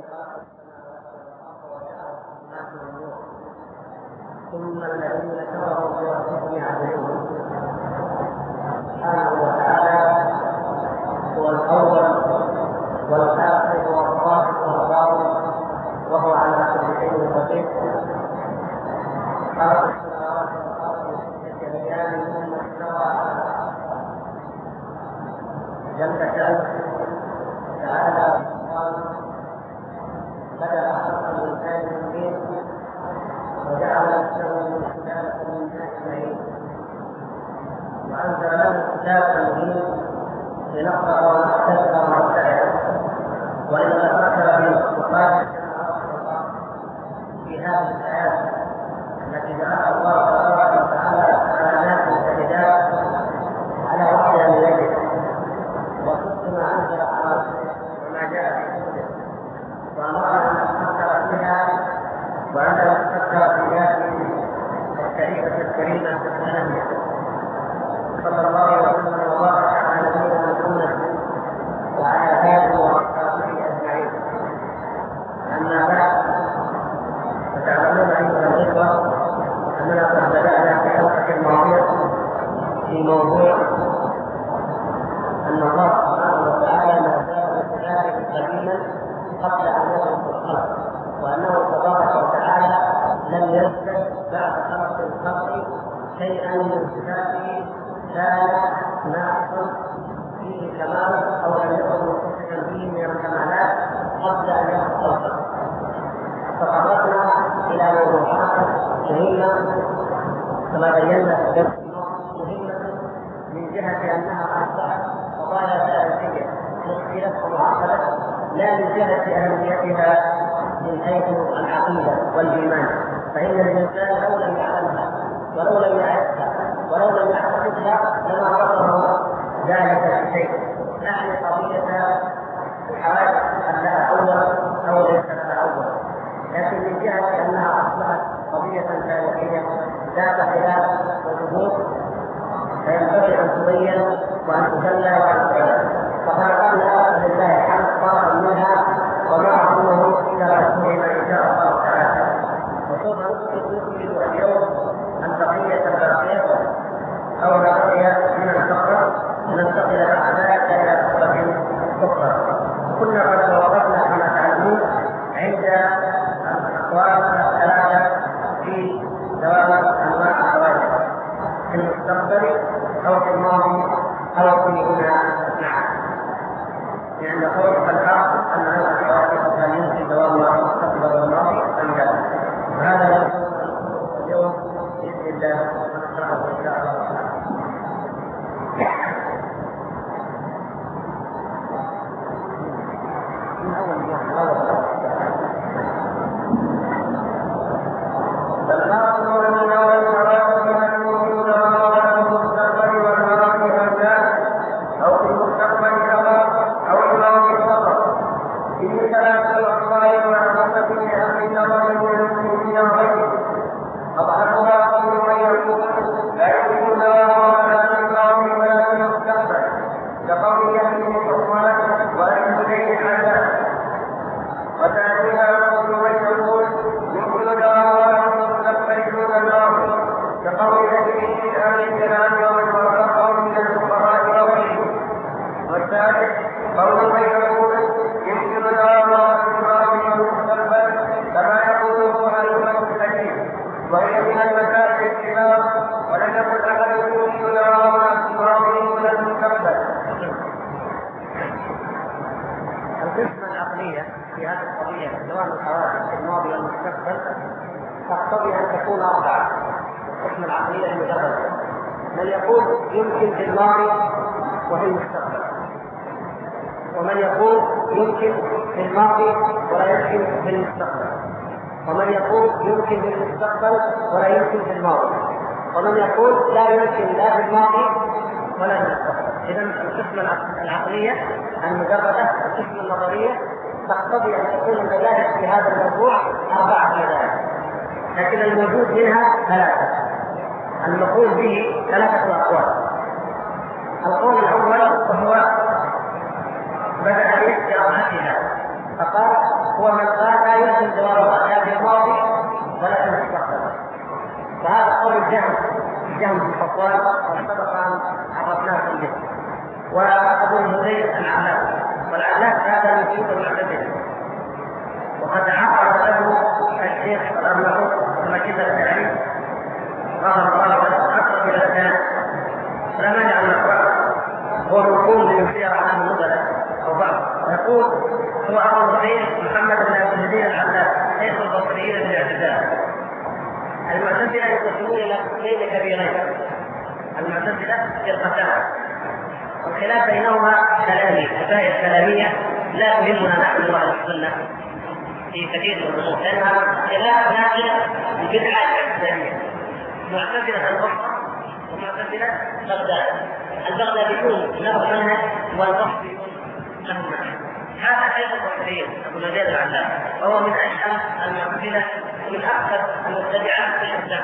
ثم الذين كفروا بربهم يعدلون. سبحانه وتعالى هو الأول والآخر والظاهر والباطن، وهو على كل شيء قدير. خلق السماوات والأرض في 6 أيام ثم استوى على العرش. جل شأنه تعالى بدأ خلق الإنسان من طين وجعل نفسه من سلالة من ماء وأنزل له الكتاب المبين لنقرأ ونحتسب ونتبع. وإذا فكر في مخلوقات في هذه الآيات التي جعلها الله تبارك وتعالى على ناس شهداء على وحي من يده وقسم ما أنزل على رسله وما جاء في كتبه، وأمرنا أن نتفكر فيها وأن نتفكر في ذاته الشريفة الكريمة الثانية. صلى الله وسلم وبارك على نبينا محمد وعلى آله وأصحابه أجمعين. أما بعد، فتعلمون أيها الإخوة أننا قد بدأنا في الحلقة الماضية في موضوع أن الله سبحانه وتعالى ما زال بصفاته قديما قبل أن يخلق الخلق، وأنه تبارك وتعالى لم يزدد بعد خلق الخلق شيئا من صفاته كان ناقصا فيه كمال أو لم يكن متصفا فيه من الكمالات قبل أن يخلق الخلق. تطرقنا إلى موضوعات مهمة كما بينا في الدرس مهمة من جهة أنها أصبحت قضايا سياسية مشكلة ومعقدة، لا من جهة أهميتها من حيث العقيدة والإيمان، فإن الإنسان لو لم يعلمها ولو لم يعرفها ولو لم يعتقدها لما رفضه ذلك الشيء. نحن قضية الحوادث أن لها أول أو ليس لها أول، لكن من جهة أنها أصبحت قضية تاريخية ذات خلاف وجذور فينبغي أن تبين وأن تجلى وأن تعلم. فخلقنا لله الحمد طرفا منها وما عظمه إلى رسولنا إن شاء الله تعالى. وسوف نكمل اليوم عن بقية الباقية أو بقية من الفقرة ننتقل بعد إلى فقرة أخرى. كنا قد وقفنا كما تعلمون عند الأقوال الثلاثة في دوام أنواع الحوادث في المستقبل أو في الماضي أو في هنا نعم. لأن قول الحق أن هذا الحوادث كان يمكن دوامها في المستقبل والماضي أم لا، وهذا يكون اليوم بإذن الله نشرحه إن شاء الله تعالى. القسمة العقلية في هذه القضية دوام الحوادث في الماضي والمستقبل تقتضي أن تكون أربعة. القسمة العقلية المجردة من يقول يمكن في الماضي وفي المستقبل، ومن يقول يمكن في الماضي ولا يمكن في المستقبل، ومن يقول يمكن في المستقبل ولا يمكن في الماضي، ومن يقول لا يمكن لا في الماضي ولا في المستقبل. إذا القسمة العقلية المجردة القسمة النظرية تقتضي أن تكون المذاهب في هذا الموضوع أربعة مذاهب، لكن الموجود منها ثلاثة. المقول به ثلاثة أقوال. القول الأول وهو بدأ باستراحتها فقال هو من قال لا يمكن جواب الآيات في الماضي ولا في المستقبل. فهذا قول الجهم بن صفوان وسبق أن عرفناكم به. وأبو الهذيل العلاف، والعلاف هذا يجيب المعتزلة، وقد عقد له الشيخ الأرناؤوط المجد الشرعي رحمه الله أكثر إلى الآن، لا مانع أن نقرأ. هو منقول من سير عن النبلاء أو بعض، يقول هو أبو الهذيل محمد بن أبي الهذيل العلاف شيخ البصريين بالاعتزال. المعتزلة يقسمون إلى قسمين كبيرين، المعتزلة فرقتان، والخلاف بينهما كلامي، مسائل كلامية لا تهمنا نحن أهل السنة في كثير من الأمور، لأنها خلاف ناقل البدعة الإسلامية. معتزلة البصرة ومعتزلة بغداد. البغداديون لهم منهج والبصريون لهم منهج. هذا شيخ البصريين أبو الهذيل العلاف، وهو من أشهر المعتزلة ومن أكثر المبتدعة في الإسلام.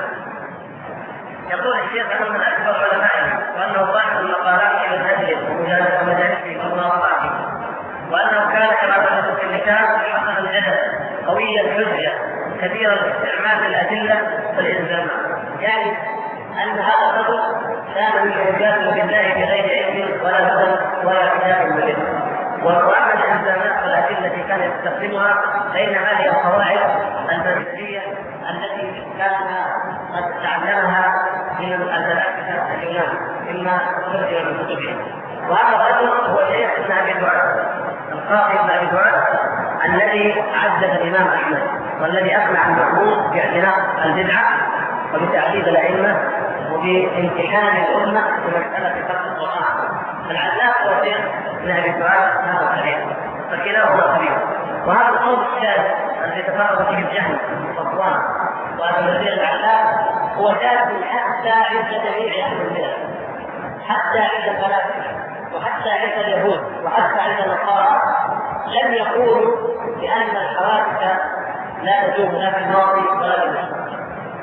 يقول الشيخ أنه من أكبر علمائه، وأنه صاحب المقالات في منهجه ومجالسه ومناظراته، وأنه كان كما ثبت في اللسان حسن الجدل قوي الحجة كثير الاستعمال الأدلة والإلزامات، يعني أن هذا الرجل كان يجادل بالله بغير علم ولا هدى ولا كتاب مبين. وأما الإلزامات والأدلة التي كان يستخدمها بين هذه القواعد المنهجية التي كان قد تعلمها من الفلاسفة اليونان مما ترجم من كتبه. وهذا الرجل هو شيخ ابن أبي دعاء، القاضي ابن أبي دعاء الذي عزز الإمام أحمد، والذي أقنع المأمون باعتناق البدعة وبتعذيب الأئمة وبامتحان الأمة في مسألة خلق القرآن. العلاف هو شيخ ابن أبي دعاء هذا الحديث، فكلاهما قريب. وهذا القول الثالث الذي تفرق فيه الجهم وصفوان وأبو الهذيل العلاف هو ثابت حتى عند جميع أهل الملل، حتى عند الفلاسفة وحتى عند اليهود وحتى عند النصارى لم يقولوا بأن الحوادث لا تجوز لا في الماضي ولا في المستقبل.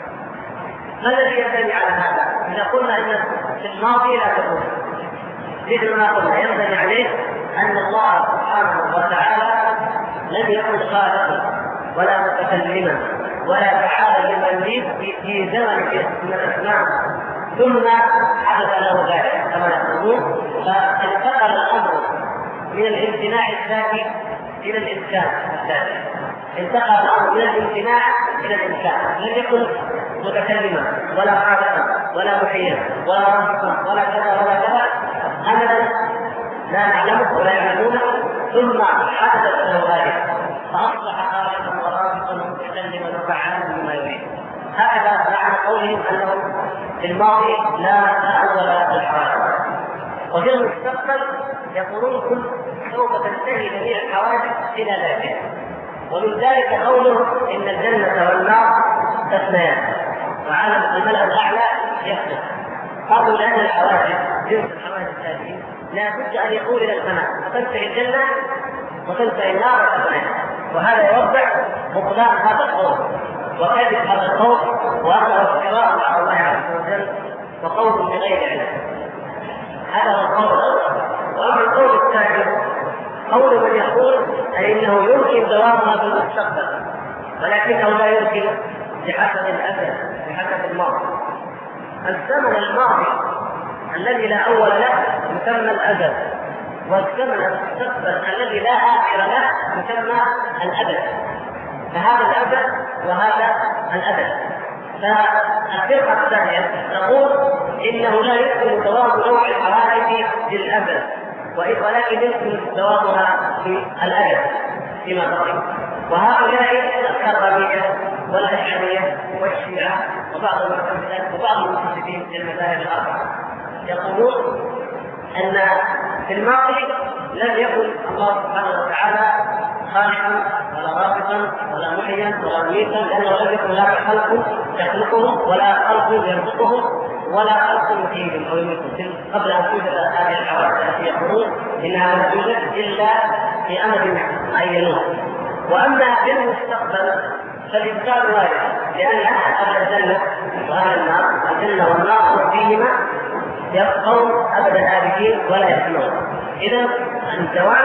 ما الذي ينبني على هذا؟ إذا قلنا أن في الماضي لا تجوز، مثل ما قلنا ينبني عليه أن الله سبحانه وتعالى لم يكن خالقا ولا متكلما ولا فعالا لمن يريد في زمن من الأزمان، ثم حدث له ذلك كما يقولون، فانتقل الأمر من الامتناع الذاتي إلى الإمكان الذاتي، انتقل الأمر من الامتناع إلى الإمكان. لم يكن متكلما ولا خالقا ولا محيا ولا رازقا ولا كذا ولا كذا أبدا، لا نعلمه ولا يعلمونه، ثم حدث له ذلك فأصبح خالقا ورازقا متكلما وفعالا بما يريد. هكذا معنى قولهم أنه في الماضي لا أول للحوادث، وفي المستقبل يقولون كل سوف تنتهي جميع الحوادث إلى ذلك. ومن ذلك قوله إن الجنة والنار تثنيان وعالم الملأ الأعلى يخلق. قالوا لأن الحوادث جنس الحوادث هذه لا بد أن يقول إلى الفناء، فتنتهي الجنة وتنتهي النار وتثنيان. وهذا يوضح بطلان هذا القول وكذب هذا القول وأنه افتراء على الله عز وجل وقول بغير علم. هذا هو القول الأول. وأما القول الثاني قول من يقول أي إنه يمكن دوامها في المستقبل ولكنه لا يمكن بحسب الأجل بحسب الماضي. الزمن الماضي الذي لا أول له يسمى الأجل، والزمن المستقبل الذي لا آخر له يسمى الأبد. فهذا الأبد وهذا الأبد. فالفرقة الثانية تقول إنه لا يمكن دوام نوع الحوادث للأبد، ولكن يمكن دوامها في الأبد فيما بقي. وهؤلاء الكرامية والأشعرية والشيعة وبعض المعتزلة وبعض المتشددين في المذاهب الأربعة يقولون أن في الماضي لم يكن الله سبحانه وتعالى خالقا ولا رازقا ولا محيا ولا مميتا، لأنه لم يكن لا خلق يخلقهم ولا خلق يرزقهم ولا خلق يحييهم أو يميتهم قبل أن توجد هذه الحوادث التي يقولون إنها لم توجد إلا في أمد عينوه. وأما في المستقبل فالإنسان وارد، لأن أهل الجنة وأهل النار الجنة والنار فيهما يبقون أبد الآبدين ولا يفنون. إذن الدوام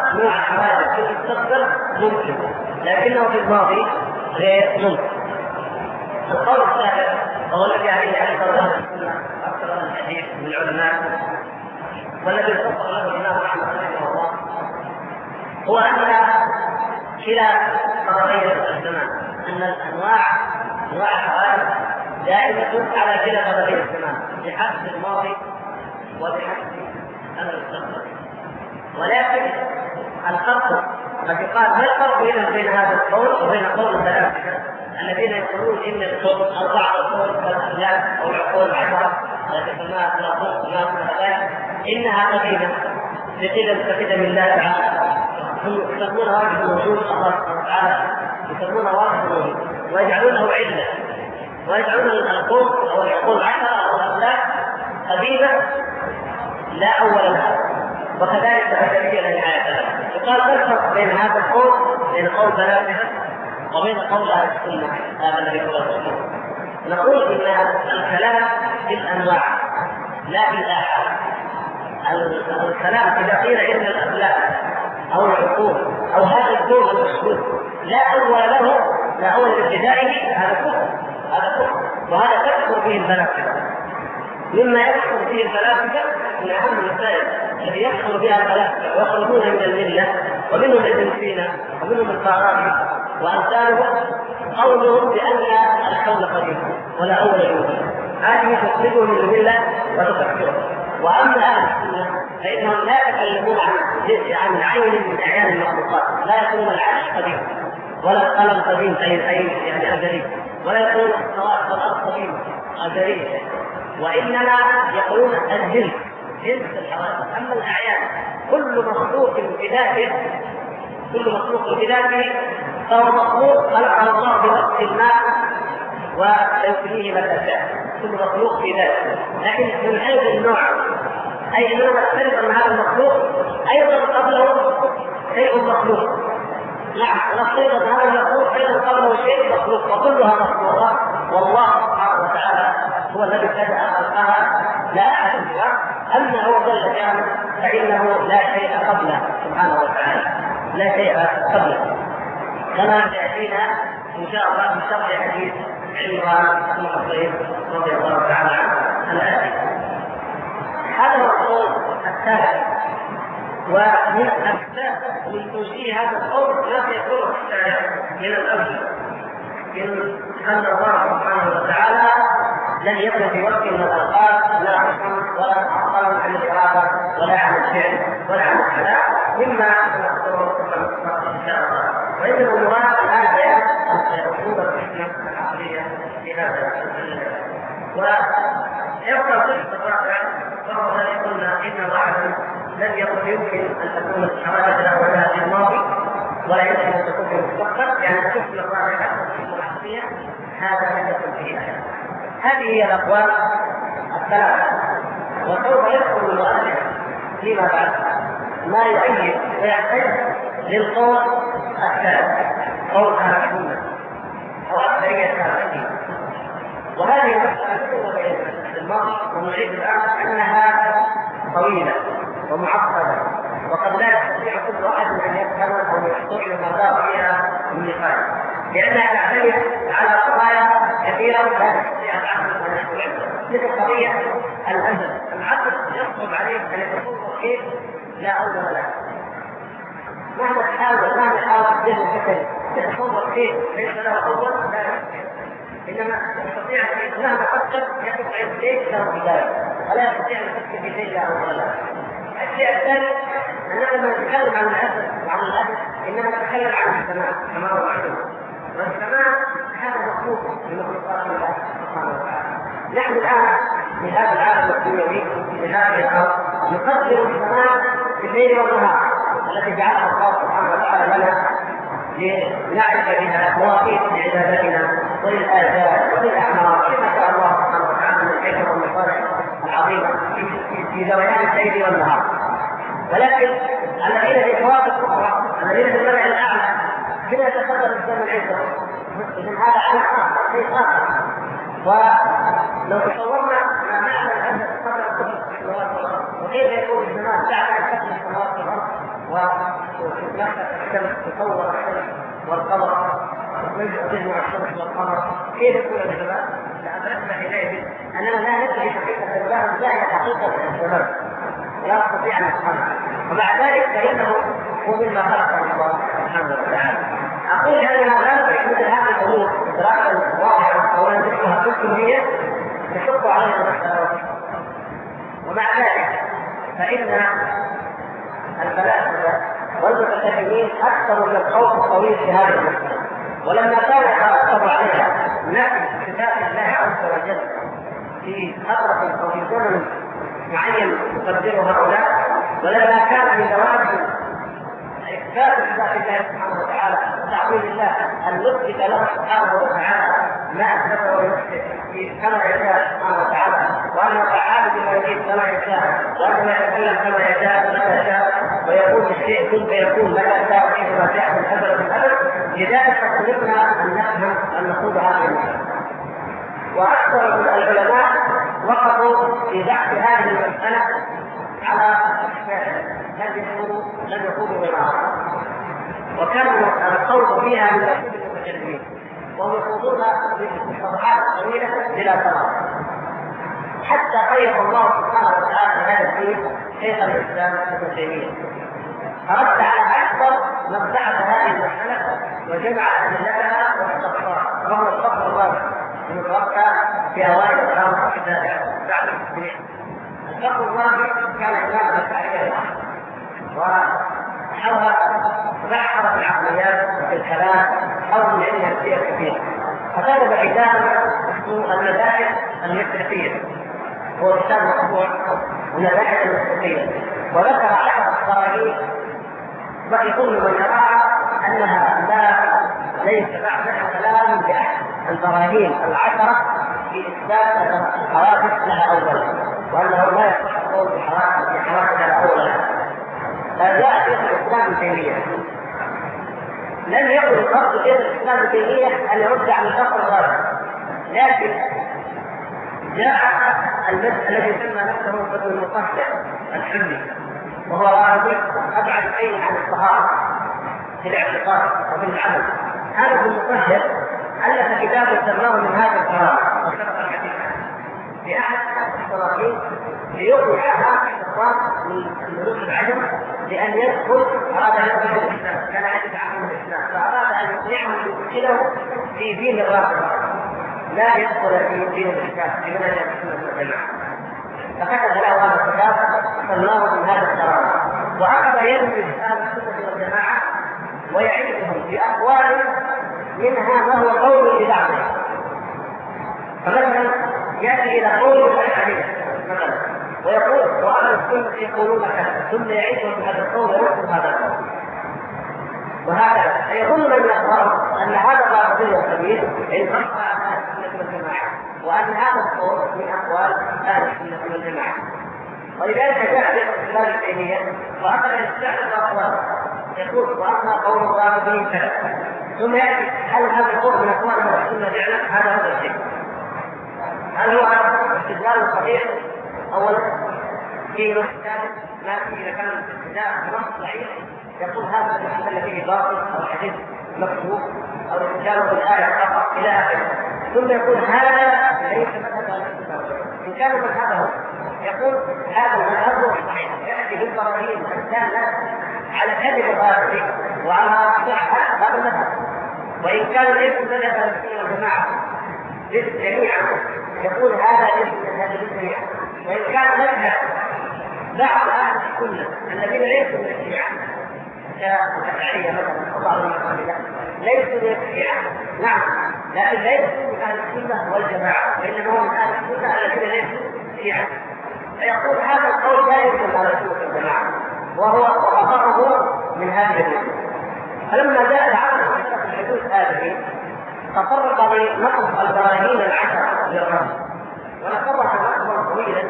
نوع الحوادث في المستقبل ممكن، لكنه في الماضي غير ممكن. القول الثالث وهو الذي عليه أكثر من الحديث من العلماء والذي يفسر له الإمام أحمد رحمه الله، هو أن كلا قضايا الزمان، أن أنواع الحوادث دائمة على كلا قضايا الزمان بحسب الماضي وبحسب المستقبل. ولكن الفرق الذي قال ما الفرق بين هذا القول وبين قول الفلاسفة الذين يقولون ان الكون او بعض الكون كالافلام او العقول العشره التي سماها افلاطون انها قديمه بقدم الله تعالى، هم يسمونها واجب الوجود، الله سبحانه وتعالى يسمونها واجب الوجود ويجعلونه عله، ويجعلون الكون او العقول العشره او الافلام قديمه لا اول لها، وكذلك البشريه لا نهايه لها. يقال ما الفرق بين هذا القول بين قول فلاسفه وبين قول اهل السنه هذا الذي هو الرسول؟ نقول ان الكلام بالانواع لا بالاحاد. الكلام اذا قيل ان الافلام او العقول او هذا الكون المشهود لا اول لابتدائه، هذا كفر وهذا تكفر به الفلاسفه. مما يكفر به الفلاسفه من اهم المسائل التي يكفر بها الفلاسفه ويخرجون من المله، ومنهم ابن سينا ومنهم الفارابي وامثالهم، قولهم بان الكون قديم ولا اول له، هذه تخرجه من المله وتكفره. واما اهل السنه فانهم لا يتكلمون عن عين من اعيان المخلوقات، لا يقولون العرش قديم ولا القلم قديم اي يعني ازلي، ولا يقولون السماوات والارض قديم ازلي، وانما يقولون الجنس جنس الحوادث. اما الاعيان كل مخلوق بذاته فهو مخلوق خلقه الله بوقت ما ويمكنه ما شاء، كل مخلوق في ذاته. لكن من حيث النوع اي اننا نفترض ان هذا المخلوق ايضا قبله شيء مخلوق، نعم نفترض ان هذا المخلوق ايضا قبله شيء مخلوق، وكلها مخلوقات، والله سبحانه وتعالى هو الذي بدأ خلقها لا احد سواه. اما هو جل جلاله فانه لا شيء قبله سبحانه وتعالى، لا شيء قبله، كما سياتينا ان شاء الله في شرح حديث عمران بن حصين رضي الله تعالى عنه الاتي. هذا هو القول الثالث، ومن الاسباب من توجيه هذا القول ما سيكون من الاول ان الله سبحانه وتعالى لن يكن في وقت من الاوقات لا حكم ولا تعطل عن الاراده ولا عن الفعل ولا عن الكلام مما نذكره ان شاء الله. وانما المراد الان بيان اسلوب الحكمه العقليه في هذا ويبقى القسم الرابع وهو الذي قلنا ان وعدا لم يمكن ان تكون الحوادث الاولى في الماضي ولا يمكن ان تكون في المستقبل، يعني القسم الرابع الحكمه العقليه هذا لم يكن فيه احد. هذه هي الاقوال الثلاثه، وسوف يذكر المؤلف فيما بعد ما يؤيد ويحتج للقول الثالث، قول اهل السنه او اكثريه اهل السنه. وهذه المساله في الماضي ونعيد الان انها طويله ومعقده، وقد لا يستطيع كل واحد ان يفهم او يحصل المسار فيها من نقاش، لانها تعتمد على قضايا كثيره لا تستطيع العقل ان يستوعبها، مثل قضيه الازل. العقل يصعب عليه ان يتصور كيف لا اول له، مهما حاول ذهن الفكري يتصور كيف ليس له اول لا يستطيع، انما يستطيع مهما فكر يقف ليس له بدايه ولا يستطيع ان يفكر في شيء لا اول له. الشيء الثاني اننا لما نتكلم عن الاسد وعن الاسد انما نتكلم عن السماء كما هو معلوم، والسماء هذا مخلوق من مخلوقات الله سبحانه وتعالى. نحن الان في هذا العالم الدنيوي في هذه الارض نقدر السماء بالليل والنهار التي جعلها الله سبحانه وتعالى لنا لنعرف بها مواقيت لعبادتنا وللآثار وللأعمار ولما شاء الله سبحانه وتعالى من الحكم والمصالح العظيمة في ذريان الليل والنهار. ولكن الذين في الكواكب الأخرى الذين في الملأ الأعلى كما يتقدم الزمن عندهم، إذن هذا عالم آخر شيء آخر. ولو تصورنا ما معنى أن تتقدم السماوات والأرض وكيف يكون الزمان بعد أن تكون السماوات والأرض وتتنفس الشمس، تصور الشمس والقمر، ويجمع الشمس والقمر، كيف يكون الزمان؟ لأدركنا إليه أننا لا ندري حقيقة الله، لا هي حقيقة الزمان، لا نستطيع أن نفهمها، ومع ذلك فإنه هو مما خلق الله سبحانه وتعالى. أقول أننا لا ندرك مثل هذه الأمور إدراكا واضحا أو ندركها بالكلية تشق علينا المسألة. ومع ذلك فإن الفلاسفة والمتكلمين أكثر من الخوف الطويل في هذه المسألة، ولما كان يترتب عليها نفي صفات الله عز وجل في فترة أو في زمن معين يقدره هؤلاء، ولما كان من دوام إثبات صفات الله سبحانه وتعالى وتعظيم الله أن نثبت له سبحانه وتعالى ما أثبته لنفسه كما يشاء سبحانه وتعالى، وأنه فعال بما يريد كما يشاء، وأنه يتكلم كما يشاء متى شاء، ويقول الشيء كن فيكون متى شاء كيفما شاء من أبد من أبد. لذلك أمرنا أن نفهم أن نخوض هذه المسألة. وأكثر من العلماء وقفوا في بحث هذه المسألة على أشكال لم يكونوا غيرها، وكان القول فيها من المتكلمين، وهم يخوضونها في صفحات طويلة بلا ثمر، حتى قيد الله سبحانه وتعالى هذا الدين شيخ الإسلام ابن تيمية، فرد على أكثر من بعث هذه المسألة وجمع أدلتها واستغفرها، وهو الفقر الرابع المتوقع في أوائل القرن السابع بعد التسليم. الفقر الرابع كان إمام الأشعرية وحول بحر في العقليات وفي الكلام حول العلم النفسية كثيرا، فكتب كتابا اسمه المذاهب المشرقية، هو كتاب مطبوع المذاهب المشرقية، وذكر 10 قرارين ويقول من يراها أنها ليس بعدها كلام بأحد البراهين 10 في إثبات الحوادث لها أولا، وأنه لا يصح القول بحوادث لها أولا. فجاء شيخ الإسلام ابن تيمية، لم يكن قصد شيخ الإسلام ابن تيمية أن يرد عن الفقر الرابع، لكن جاء الذي يسمى نفسه ابن المطهر الحمي، وهو غربي أبعد شيء عن الصحابة في الاعتقاد وفي العمل. هذا ابن المطهر ألف كتابا سماه من هذا القرار وشرح الحديث في أحد الصلاحين ليوقع الاخوان من ملوك العجم لأن يدخل، أراد أن يدخل الإسلام، كان يدفع عنه الإسلام، فأراد أن يقنعه يدخله في دين الرافضة، لا يدخل في دين الإسلام في منهج السنة والجماعة. فكتب له هذا الكتاب سماه من هذا القرار، وأخذ يدرس أهل السنة والجماعة ويعيشهم في أقوال منها ما هو قول بدعوه. فمثلا يأتي إلى قول الأشعرية مثلا ويقول وأهل السنة يقولون كذا، ثم يعيشهم بهذا القول ويرفض هذا القول، وهكذا فيظن من الأخبار أن هذا الرافضي الكبير انتصر على أهل السنة والجماعة، وأن هذا القول من أقوال أهل السنة والجماعة. ولذلك جاء شيخ الإسلام ابن تيمية وأخذ يستعرض الأقوال، يقول وأما قول الرافضي كذا، ثم يأتي هل هذا القول من أقوال أهل السنة فعلا؟ هذا هو الشيء. هل هو استدلال صحيح؟ أولا في نص ثالث ما فيه إذا كان الاستدلال بنص ضعيف يقول هذا الاستدلال فيه باطل أو حديث مكتوب أو الاستدلال بالآية فقط إلى آخره، ثم يقول هذا ليس مذهب إن كان مذهبه يقول هذا المذهب هو الصحيح، يأتي بالبراهين الدالة على كذب الرافضي وعلى صحة هذا المذهب، وإن كان ليس مذهب السنة والجماعة جميعا يقول هذا ليس مذهب الجميع، وإن كان مذهب بعض أهل السنة الذين ليسوا من الشيعة كالأشعرية مثلا أو بعض المعتزلة ليسوا من الشيعة، نعم، لكن ليسوا من أهل السنة والجماعة، وإنما هو من أهل السنة الذين ليسوا شيعة، فيقول هذا القول لا يمكن على السنة والجماعة، وهو خطأه من هذه الأمور. فلما جاء العقل في الحدوث هذه تطرق لنقص البراهين 10 للرب، ونقضها نقضا طويلا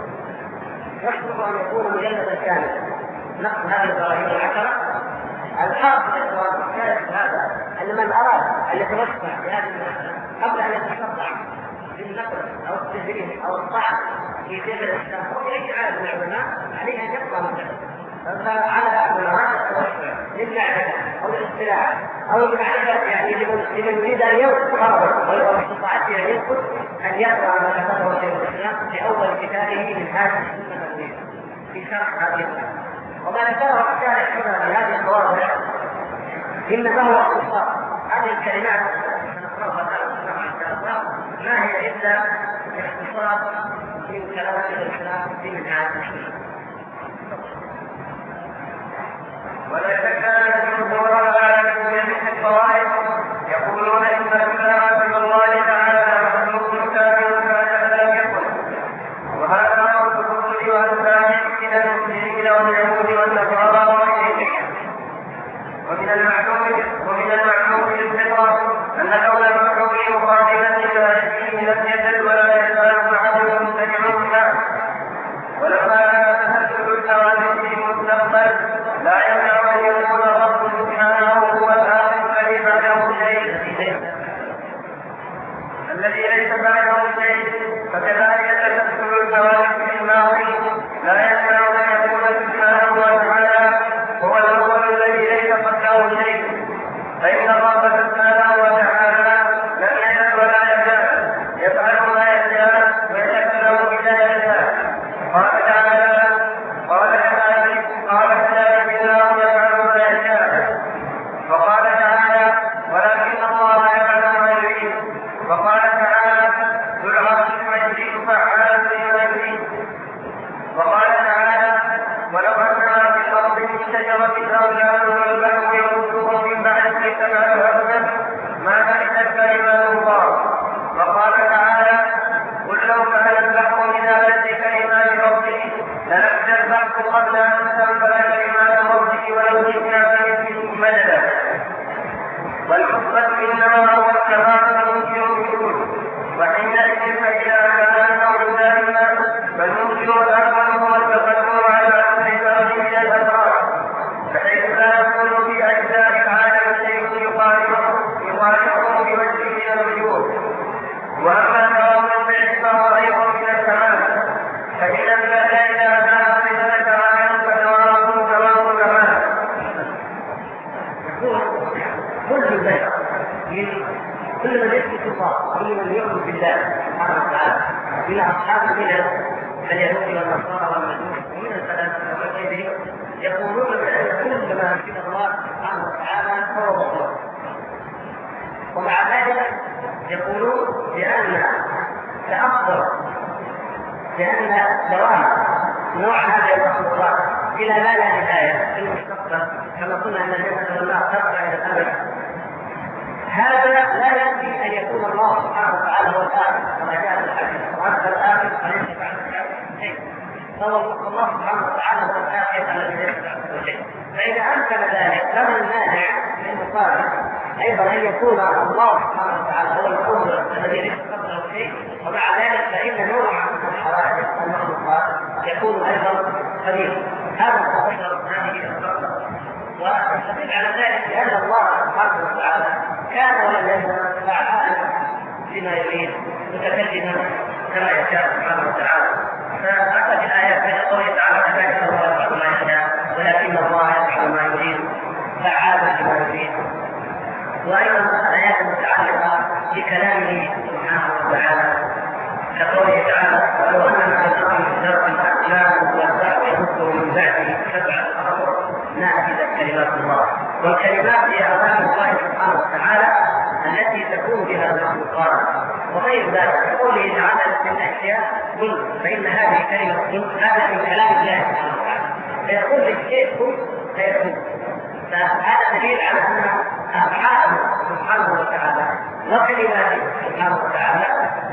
يحسب ان يكون مجلدا كاملا نقض هذه البراهين 10. الحاصل الثالث هذا ان من اراد ان يتوسع بهذه المساله قبل ان يتشرع بالنقل او التجريح او الطعن في دين الاسلام او في اي عالم من العلماء عليه ان يقرا مثلا فعلى للمعرفة أو الاصطلاح أو المعرفة، يعني لمن يريد أن ينقض فرضا واستطاعته أن ينقض أن يقرأ ما كتبه شيخ الإسلام في أول كتابه من هذه السنة النبوية في شرح هذه الآية. وما ذكره الشارح هنا لهذه الواضح إنما هو اختصار هذه الكلمات سنقرأها الآن ما هي إلا اختصار من كلام شيخ الإسلام في منهاج السنة. ولا شك ان الجمهور على جميع الفوائد يقولون ان الكلام من الله تعالى مخلوق كامل كان لم يكن، وهذا هو الرسول والثاني من المسلمين واليهود والنصارى وغيرهم. ومن المعلوم بالفطره ان كون المخلوق مقابلا لذاته لم يزل ولا يزال معه ممتنعون، ولما تهدد الحوادث المستقبل لا يمنع ان يكون الرب سبحانه هو الآخر الذي بعده شيء الذي ليس بعده شيء، فكذلك تسلسل الحوادث في الماضي لا يمنع ان يكون سبحانه وتعالى هو الاول الذي ليس قبله شيء، فان الرب سبحانه وتعالى لم يزل ولا يزال يفعل ما يشاء ويتكلم اذا يشاء. قال تعالى الله يفعل ما يشاء، وقال تعالى ولكن الله يفعل ما يريد، وقال تعالى ذو العرش المجيد فعال لما يريد، وقال تعالى ولو أننا في الأرض من شجرة أقلام والبحر يمده من بعده سبعة أبحر ما نفدت كلمات الله، وقال تعالى قل لو كان البحر مدادا لكلمات ربي لنفد البحر قبل أن تنفذ كلمات ربي ولو جئنا بمثله مددا. والحكمة إنما هو التمام الممكن الوجود، وحينئذ فإذا كان الأمر دائما فالممكن الأول هو التقدم على أمر ذلك من الأسرار، بحيث لا يكون في أجزاء العالم شيء يخالفه بوجه من الوجود. وأما توهم فإنه أيضا من التمام، فإذا كان هذا صفة كمال فتواه تمام كمال. كل البشر كل من يثبت الله، كل من يؤمن بالله سبحانه وتعالى من أصحاب اليهود والنصارى والمجوس ومن الفلاسفة وغيرهم يقولون بأن كل ما يمكن الله سبحانه وتعالى هو مخلوق، ومع ذلك يقولون بأن تأخر لأن دوام نوع هذه المخلوقات إلى ما لا نهاية في المستقبل كما قلنا أن الجنة والنار ترجع إلى الأبد، هذا لا يكفي أن يكون الله سبحانه وتعالى هو الآخر كما جاء في الحديث وأنت الآخر فليس بعد شيء، فهو الله سبحانه وتعالى هو الآخر الذي ليس بعده شيء. فإذا أمكن ذلك فما المانع من مقابل أيضا أن يكون الله سبحانه وتعالى هو الأول الذي ليس قبله شيء، ومع ذلك فإن نوع من الحوادث المخلوقات يكون أيضا قليل. هذا هو هذه الفرقة، ويستدل على ذلك لأن الله سبحانه وتعالى كان ولم يزل فعالا لما يريد متكلما كما يشاء سبحانه وتعالى. فأتت الآيات بين قوله تعالى كذلك الله يفعل ما يشاء ولكن الله يفعل ما يريد فعالا لما يريد، وأيضا الآيات المتعلقة بكلامه سبحانه وتعالى كقوله تعالى ولو أننا ألقانا في شرق الأقلام والبحر يمده من بعده سبعة أبحر ما نفدت كلمات الله. والكلمات هي أوامر الله سبحانه وتعالى التي تكون بها المخلوقات وغير ذلك. كقوله تعالى من أشياء كن، فإن هذه كلمة كن هذا من كلام الله سبحانه وتعالى، فيقول للشيء كن فيكون. فهذا دليل على أن أفعاله سبحانه وتعالى وكلماته سبحانه وتعالى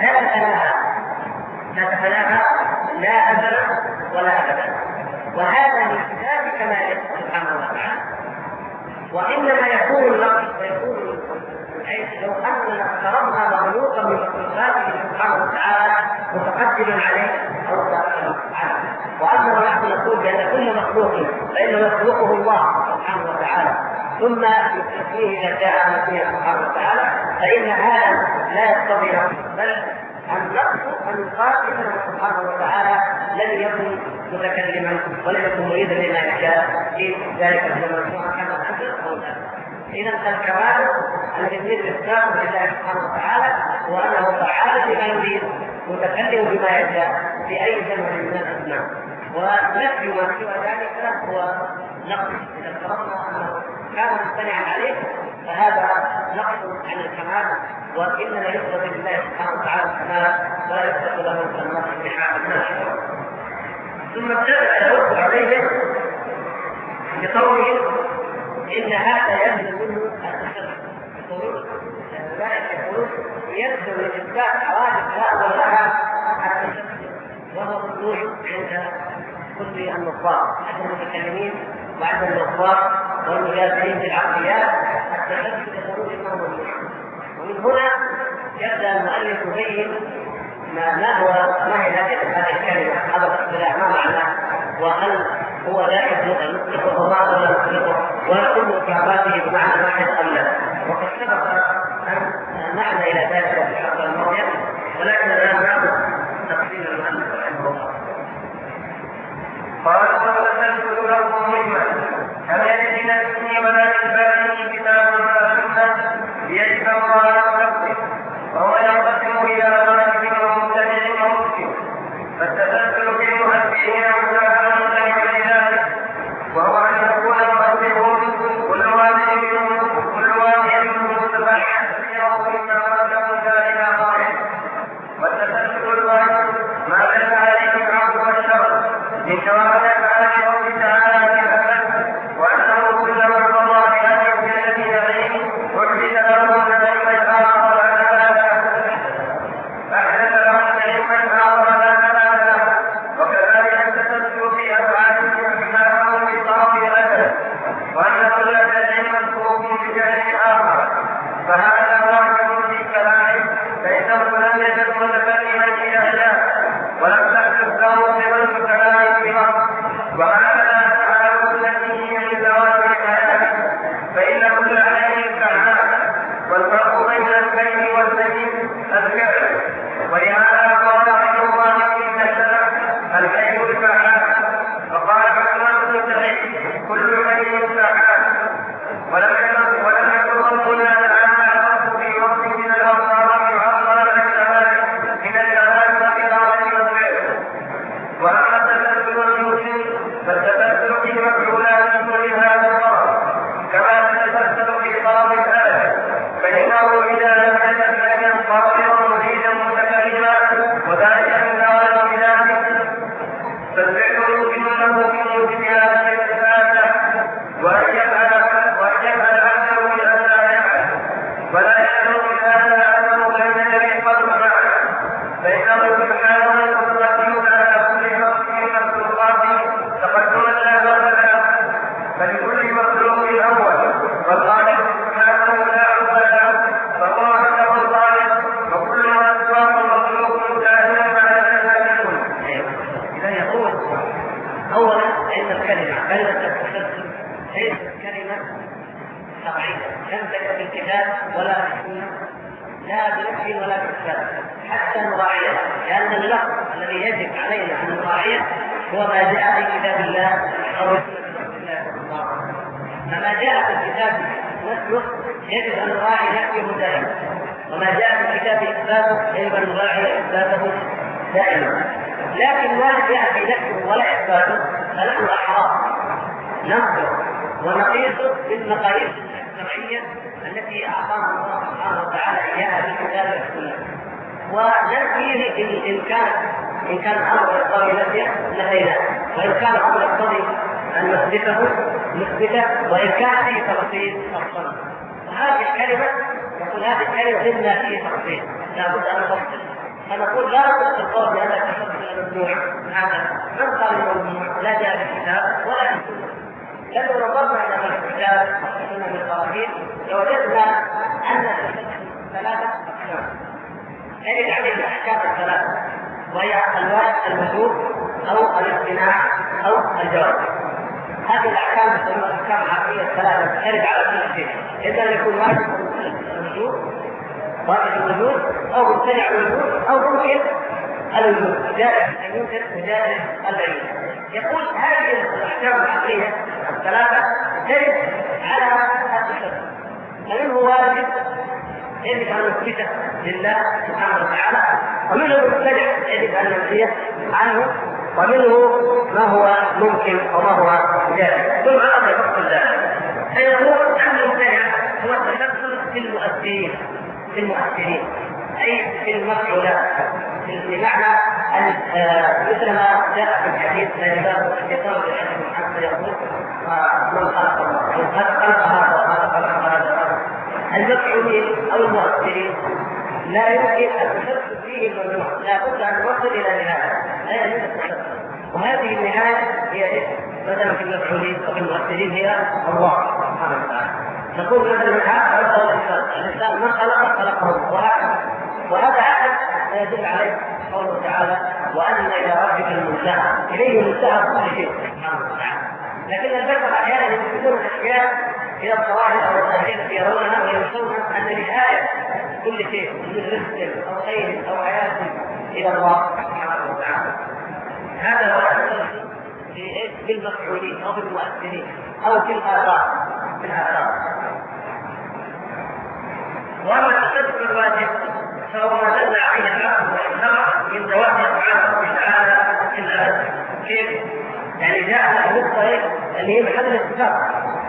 لا تتناهى لا أزلا ولا أبدا، وهذا من كتاب كماله سبحانه وتعالى. وإنما يكون النقص ويكون حيث لو أننا اقتربنا مخلوقا من مخلوقاته سبحانه وتعالى متقدما عليه أو سابقا عنه، وأنه نحن نقول بأن كل مخلوق فإنه يخلقه الله سبحانه وتعالى ثم يستثنيه إذا جاء نبيه سبحانه وتعالى، فإن هذا لا يقتضي نقص، بل النقص أن يقال إنه سبحانه وتعالى لم يكن متكلما ولم يكن مريدا لما يشاء في ذلك الزمن سواء كان الحسن أو لا. إذا الكمال الذي يريد إثباته لله سبحانه وتعالى هو أنه فعال بما يريد متكلم بما يشاء في أي زمن من الأزمان، ونفي ما سوى ذلك هو نقص. إذا افترضنا أنه كان ممتنعا عليه فهذا نقص عن الكمال، وإنما يثبت لله سبحانه وتعالى الكمال ولا يثبت له النقص بحال الناس. ثم ابتدأ يرد عليه بقوله إن هذا يبدو منه التشرع. يقولون يبدو من إثبات حوادث هذا لها التشرع، وهو مطلوب عند كل النظار، عند المتكلمين وعند النظار والمجادلين بالعقليات التشرع يقولون إنه مطلوب. ومن هنا يبدأ المؤلف يبين ما هي هذه الكلمة، هذا الاصطلاح ما معناه، وهل هو لا يطلقه ما ولا يطلقه، ويكون إجاباته بمعنى واحد أم لا. وقد سبق أن نحن إلى ذلك في الحلقة الماضية، ولكن الآن نأخذ تفصيل المؤلف رحمه الله. قال وتسلسل له مهما هل يجد نفسه ولا يتبعني كتاب ولا سنة ليجب الله نفسه، وهو ينقسم إلى واجب ومبتدع ومسلم، فالتسلسل في المؤدين مساهمة لذلك، وهو أن يكون مؤدبه كل واحد منهم متبعا مما قدموا إلى غاية. والتسلسل الواجب ما دل عليه العبد والشر من شواهد على قوله تعالى في الأسد، وأنه كلما قضى بأن يوجد في نعيم وحدث له نعيما آخر وكذلك التسلسل في أفعاله حكمه بطرف الأسد، وأن كل شيء مسبوق بجهل آخر، فهذا واجب في كلامه فإنه لم يجد متكلما إلى ولم تحدث له صفة كلام بها، وهكذا تعالى التي هي من زواج الحياة، فإن كل عين كعادة، والفرق بين الكلم والسجن الكلم. ولهذا قال رحمه الله في السلام الكلم الفعال، وقال عثمان بن سعيد كل كلم فعال. ولم يكن ربنا تعالى الرب في وقت من الأوصاف يعبر من الكمال وإرادة والفعل. وأما التسلسل المسلم فالتسلسل في مفعولات كل هذا الطرف كما تتسلسل في طرف الألف، فإنه إذا لم يجد لك قاصرا مريدا متكلما وذلك من أول بذلك فالفعل يمكن له في موجب هذا الإثبات وأن يفعل عنه بأن لا يفعل، ولا يدعو بهذا أنه لم يجري قدر معنى، فإنه سبحانه يقدم على كل مخلوقات تقدما لا نظر له، فلكل مخلوق أول، والخالق سبحانه لا عقل له، فهو وحده الخالق، وكل ما سواه مخلوق كائن على ذلك. إذا يقول أولا أن الكلمة التسلسل ليست كلمة شرعية لم تكن في الكتاب ولا في السنة، لا بنفي ولا بإثبات حتى نراعيها، لأن اللفظ الذي يجب علينا أن نراعيه هو ما جاء في كتاب الله أو سنة رسول الله صلى الله عليه وسلم. فما جاء في الكتاب نفسه يجب أن نراعي نفيه دائما، وما جاء في الكتاب إثباته يجب أن نراعي إثباته دائما. لكن ما جاء في نفسه ولا إثباته فنحن أحرار ننظر ونقيسه بالمقاييس الشرعية التي أعطانا الله سبحانه وتعالى إياها في الكتاب والسنة، وننفيه إن كان الأمر يقتضي نفيه نفيناه، وإن كان الأمر يقتضي أن نثبته، وإن كان فيه تفصيل أفصل. وهذه الكلمة يقول هذه الكلمة إلا فيه تفصيل لا بد أن نفصل، فنقول لا نقص القول بهذا التفصيل الممنوع، هذا من قال الممنوع لا جاء في الكتاب ولا في السنة. لما نظرنا إلى الكتاب والسنة من القرآن لوجدنا أن ثلاثة أقسام يجب عليه الأحكام الثلاثة، وهي الوجوب أو الامتناع أو الجواز. هذه الأحكام تسمى الأحكام العقلية الثلاثة ترد على كل شيء، إما أن يكون واجب الوجوب واجب الوجود أو ممتنع الوجود أو ممكن الوجود، جائز أن يمكن وجائز أن لا يمكن. يقول هذه الأحكام العقلية الثلاثة ترد على التشبه، فمنه واجب يجب أن نثبته لله سبحانه وتعالى، ومنه مبتدع يجب أن ننفيه عنه، ومنه ما هو ممكن وما هو جائز. ثم هذا يفصل ذلك فيقول أن المبتدع هو التشبه في المؤثرين أي في المفعولات، بمعنى أن مثل ما جاء في الحديث يقول حتى يقول من خلق هذا وهذا خلق هذا. المفعولين أو المؤثرين لا يمكن التشبه فيه الممنوع، لا بد أن نوصل إلى نهاية لا يجوز التشبه، وهذه النهاية هي مثلا في المفعولين وفي المؤثرين هي الله سبحانه وتعالى. نقول مثلا الإنسان ما خلقه وهذا أحد ما يدل عليه قوله تعالى وأن إلى ربك المنتهى، إليه منتهى كل شيء سبحانه وتعالى. لكن البشر أحيانا ينسبون الأشياء إلى الظواهر أو الظاهرة يرونها وينسون أن نهاية كل شيء من رزق أو خير أو حياة إلى الله سبحانه وتعالى. هذا هو في المفعولين أو في المؤثرين أو في الآثار. وأما التشبه الواجب فهو ما دل عليه العقل والشرع من زواج أفعال الله تعالى في الأبد. كيف؟ يعني جاء النقطة اللي هي محل الاتفاق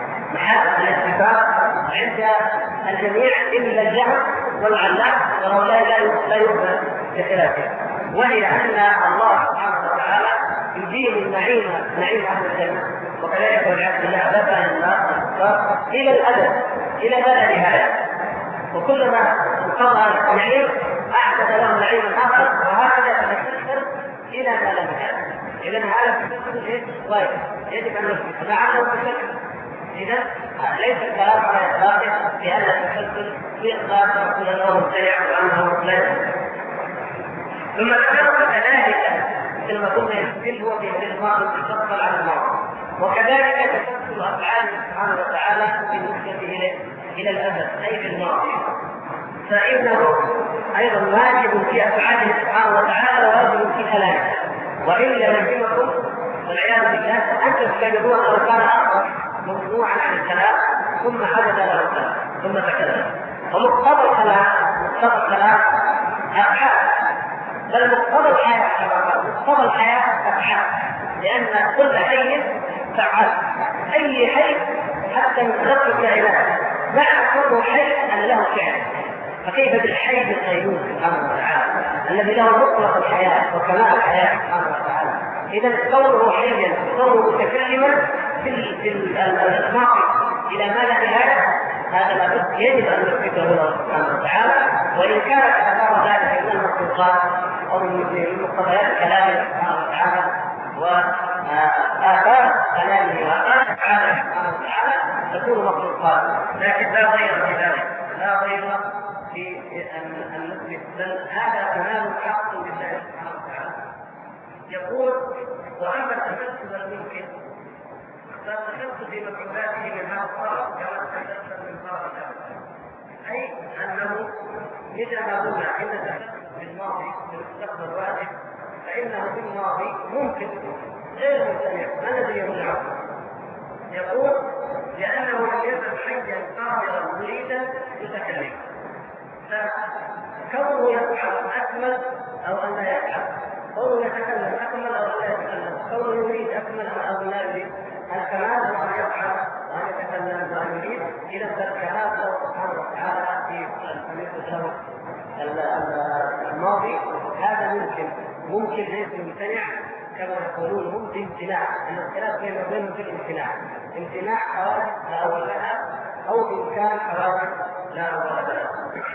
عند الجميع إلا الجهل والعلاق وهؤلاء لا يؤمن بخلافه، وهي أن الله سبحانه وتعالى يدين نعيم أهل الجنة وكذلك والعياذ بالله عذاب أهل النار إلى الأبد إلى ما لا نهاية، وكلما انقضى النعيم أحدث لهم نعيما آخر وهكذا يتسلسل إلى ما لا نهاية. إذا هذا التسلسل واجب يجب أن نثبت لعله تسلسل. إذا ليس الكلام على إطلاقه بأن التسلسل في إطلاق رسول الله مبتدع وأنه مبتدع. ثم ذكرت كذلك كما قلنا يستدل هو في الماضي تفصل على الماضي، وكذلك تسلسل أفعال سبحانه وتعالى بالنسبة إلى الأبد أي في الماضي، فإنه أيضا واجب في أفعاله سبحانه وتعالى وواجب في كلامه، وإلا يلزمكم والعياذ بالله أن تستجيبون لو كان أخر ممنوعا عن الكلام ثم حدث له الكلام ثم تكلم. ومقتضى الكلام أفعال، بل مقتضى الحياة أفعال، لأن كل حي فعال، أي حي حتى نتذكر العبادة معنى كل حي أن له فعل، فكيف بالحي القيوم سبحانه وتعالى الذي له مطلق الحياة وكمال الحياة سبحانه وتعالى. إذا كونه حيا كونه متكلما في الأسماء إلى ما لا نهاية هذا لابد يجب أن نثبته له سبحانه وتعالى، وإن كانت آثار ذلك من المخلوقات أو من مقتضيات كلامه سبحانه وتعالى وآثار كلامه وآثار أفعاله سبحانه وتعالى تكون مخلوقات، لكن لا غير في ذلك، لا غير في أن نثبت، بل هذا كمال حق لله سبحانه وتعالى. يقول وأما التمثل الممكن فالتشبه في مفعولاته من هذا الطرف كما تشبه من طرف أي أنه مثل ما قلنا إن التشبه في الماضي في المستقبل واجب، فإنه في الماضي ممكن غير ممتنع. ما الذي يمنعه؟ يقول لأنه لم يكن حيا قادرا مريدا يتكلم، فكونه يفعل أكمل أو أن لا يفعل، كونه يتكلم أكمل أو لا يتكلم، كونه يريد أكمل أو لا يريد. الكمال هو أن يفعل وأن يتكلم وأن يريد. إذا الكمال له سبحانه وتعالى في له الماضي هذا ممكن ليس ممتنع كما يقولون هم في امتناع، الاختلاف بين وبينهم في الامتناع، امتناع حوادث لا أول لها أو إمكان حوادث لا أول لها.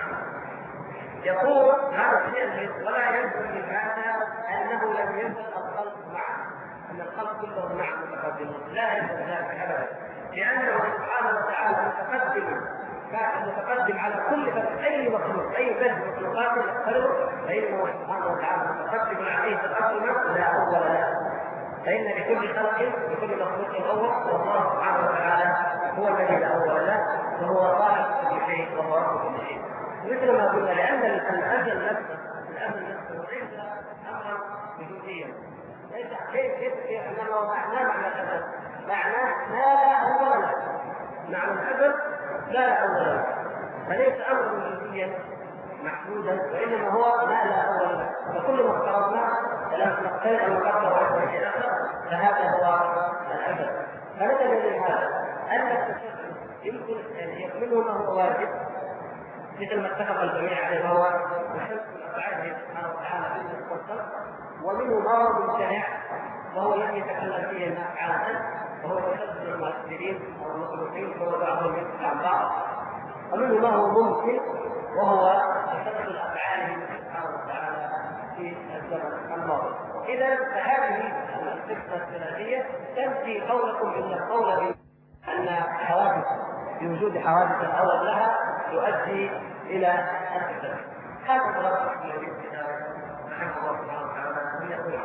يقول هذا الشيء ولا يلزم من هذا أنه لم يزل الخلق معه، أن الخلق كلهم معه متقدمون، لا يلزم ذلك أبدا، لأنه سبحانه وتعالى متقدم على كل أي مخلوق أي بلد مخلوقات يختلف، فإنه سبحانه وتعالى متقدم عليه تقدما لا أول له، فإن لكل خلق لكل مخلوق أول، والله سبحانه وتعالى هو الذي لا أول له وهو صاحب كل شيء وهو رب كل شيء. مثل ما قلنا لأن الأزل نفسه ليس أمرا وجوديا، ليس كيف أنه معنى الأزل، معناه ما لا أول له، معنى الأزل لا أول له، فليس أمرا وجوديا محدودا، وإنما هو ما لا أول له، فكل ما افترضناه فلا نقترن المقدر ويخرج الآخر فهذا هو الأزل. فنتج من هذا أن التشكل يمكن أن يكمله ما هو واجب مثل ما اتفق الجميع عليه وهو وحفظ أفعاله سبحانه وتعالى في المستقبل، ومنه ما هو ممتنع وهو الذي يتكلم فيه الناس عادة وهو تشكل المؤثرين أو المخلوقين فهو بعضهم يفتح عن بعض، ومنه ما هو ممكن وهو تشكل أفعاله سبحانه وتعالى في الزمن الماضي. إذا فهذه القصة الثلاثية تنفي قولكم إن القول أن حوادث بوجود حوادث الأول لها يؤدي إلى الكذب. هذا ملخص الذي رحمه الله سبحانه وتعالى أن يقول.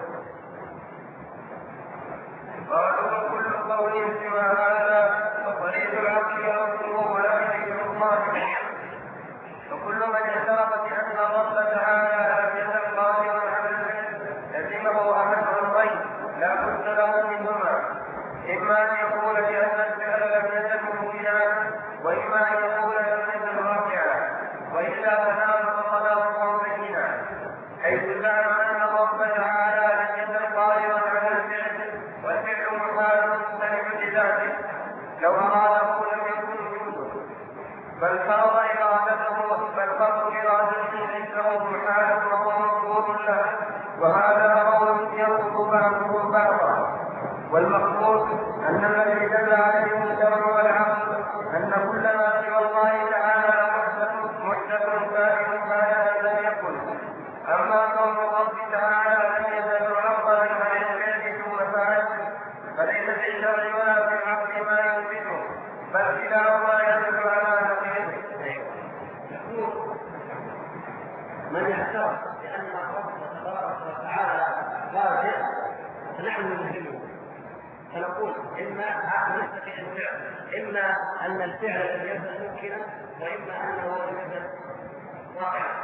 قالوا كل قول سوى هذا فطريق العقل يرسله ولا يشرك الله، وكل من اعترف بأن الرب تعالى لم يزل قادرا على الفعل لزمه أحد أمرين لا بد له منهما، إما أن يقول بأن الفعل لم يزل ممكنا، وإما أن يقول لم يزل واقعا، وإلا فنام فقد الله بينا، حيث زعم أن الرب تعالى لم يزل قادرا على الفعل والفعل محال مختلف بذاته لو أراده لم يكن وجوده، بل فرض إرادته ليس له محال وهو مقبول له، وهذا قول يرفض بعضه بعضا. والمقصود أن الذي دل عليه الشرع والعقل أن كل ما سوى الله تعالى محدث كائن كان لم يكن. أما قول الرب تعالى لم يزل معبرا عن الفعل ثم فعل فليس في الشرع ولا في العقل ما يثبته، بل كلاهما يدل على نقيضه. من يعترف بأن الرب تبارك وتعالى واجب فنحن نجزمه، فنقول إما نستطيع الفعل، إما أن الفعل لم يزل ممكنا، وإما أنه لم يزل واقعا.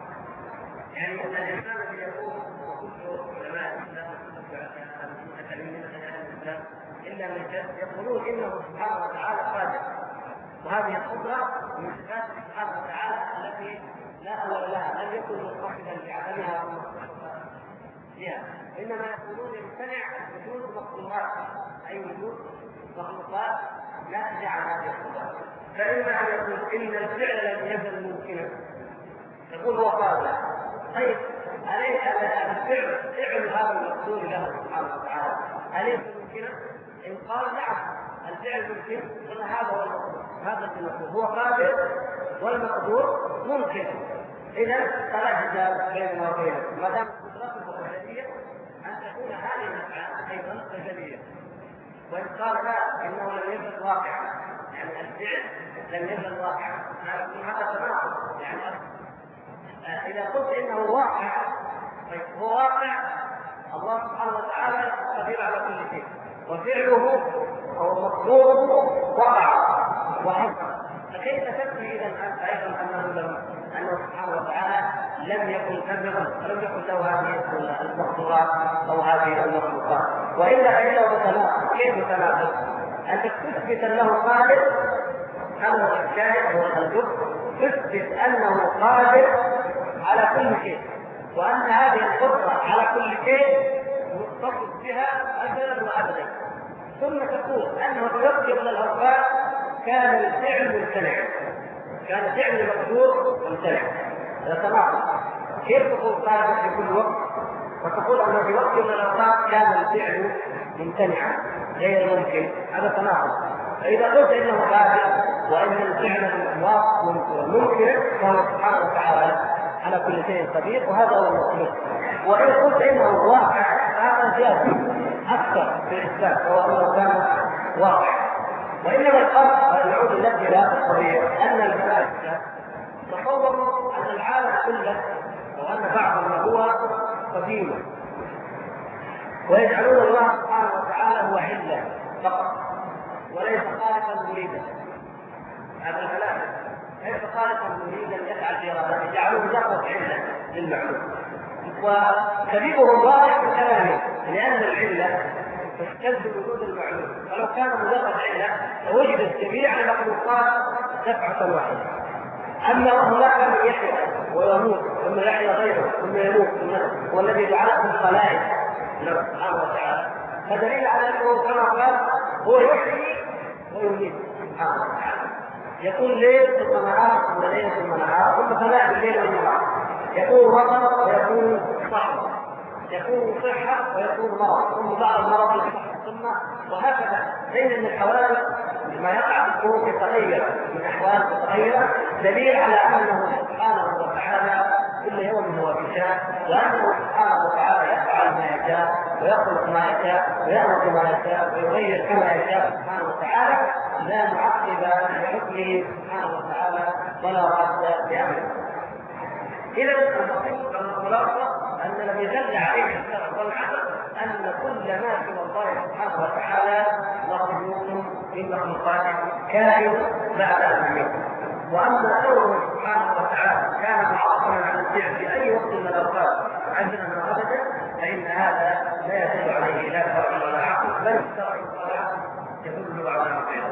يعني الإنسان الذي يقول وكل علماء الإسلام المتكلمين عن الإسلام إلا من جد يقولون إنه سبحانه وتعالى قادر، وهذه القدرة من صفات سبحانه وتعالى التي لا أول لها، لم يكن متصفا بعدمها ومتصفا بها، إنما يقولون يمتنع وجود مخلوقات، أي وجود مخلوقات لا تجعل هذه القدرة. فإما أن يقول إن الفعل لم يزل ممكنا، يقول هو قادر، طيب أليس فعل هذا المقصود له سبحانه وتعالى أليس ممكنا؟ إن قال نعم الفعل ممكن، قلنا هذا هو المقصود، هذا المقصود هو قادر والمقدور ممكن. إذا فلا جدال بيننا وبينه، ما دام قدرته بشرية أن تكون هذه الأفعال أيضا بشرية. وإن قال لا إنه لم يزل واقعا، يعني الفعل لم يزل واقعا، هذا تناقض. يعني إذا قلت إنه واقع، طيب هو واقع، الله سبحانه وتعالى قدير على كل شيء، وفعله أو مقدوره وقع وحصل، فكيف تكفي إذا أنت أيضا أنه سبحانه وتعالى لم يكن كبرا ولم يكن له هذه المقدورات أو هذه المخلوقات؟ وإلا فإنه متناقض. كيف متناقض؟ أنك تثبت أنه قادر، هذا هو الشاهد هو الجزء، تثبت أنه قادر على كل شيء، وأن هذه القدرة على كل شيء متصف بها أبدا وأبدا، ثم تقول أنه في وقت من الأوقات كان الفعل ممتنع، كان فعل المقدور ممتنع. هذا تناقض. كيف تقول قادر في كل وقت وتقول أنه في وقت من الأوقات كان الفعل ممتنعا غير ممكن؟ هذا تناقض. فإذا قلت إنه قادر وإن الفعل ممكن فهو سبحانه وتعالى على كل شيء قدير، وهذا هو المطلوب. وإن قلت إنه واقع هذا زيادة أكثر في الإثبات، وهو أنه كان واقع. وإنما الفرق يعود إلى القضية أن الملائكة تصوروا أن العالم كله وأن بعض ما هو قديم، ويجعلون الله سبحانه وتعالى هو حلة فقط وليس خالقا مريدا. هذا الملائكة ليس خالقا خالقا مريدا يفعل في ارادته جعلوه مجرد عله للمعلوم. وسبيبه ظاهر في كلامه لان العله تستلزم وجود المعلوم، ولو كان مجرد عله لوجدت جميع المخلوقات دفعه واحده. اما هناك من يحيى ويموت ثم يحيى غيره ثم يموت هو الذي جعلكم خلائق له سبحانه وتعالى، فدليل على انه كما قال هو يحيي ويميت سبحانه وتعالى. يكون ليل ثم نهار ثم ليل ثم نهار ثم ثناء الليل والنهار، يكون مطر ويكون صحراء، يكون صحه ويكون مرض، ثم بعد المرض يصح ثم وهكذا. بين الحوادث ما يقع في الظروف يتغير من احوال متغيره، دليل على انه سبحانه وتعالى كل يوم هو بشان، وانه سبحانه وتعالى يفعل ما يشاء ويخلق ما يشاء ويأمر ما يشاء ويغير كما يشاء سبحانه وتعالى، لا معقب لحكمه سبحانه وتعالى ولا راد لامره. اذا الخلاصه ان الذي دل عليه الشرع والعقل ان كل ما سوى الله سبحانه وتعالى مخلوق من مخلوقاته كائن بعد ان يموت. واما كونه سبحانه وتعالى كان معصما عن الفعل في اي وقت من الاوقات عندنا من ابدا، فان هذا لا يدل عليه لا شرع ولا عقل، بل الشرع والعقل يدل على عقله.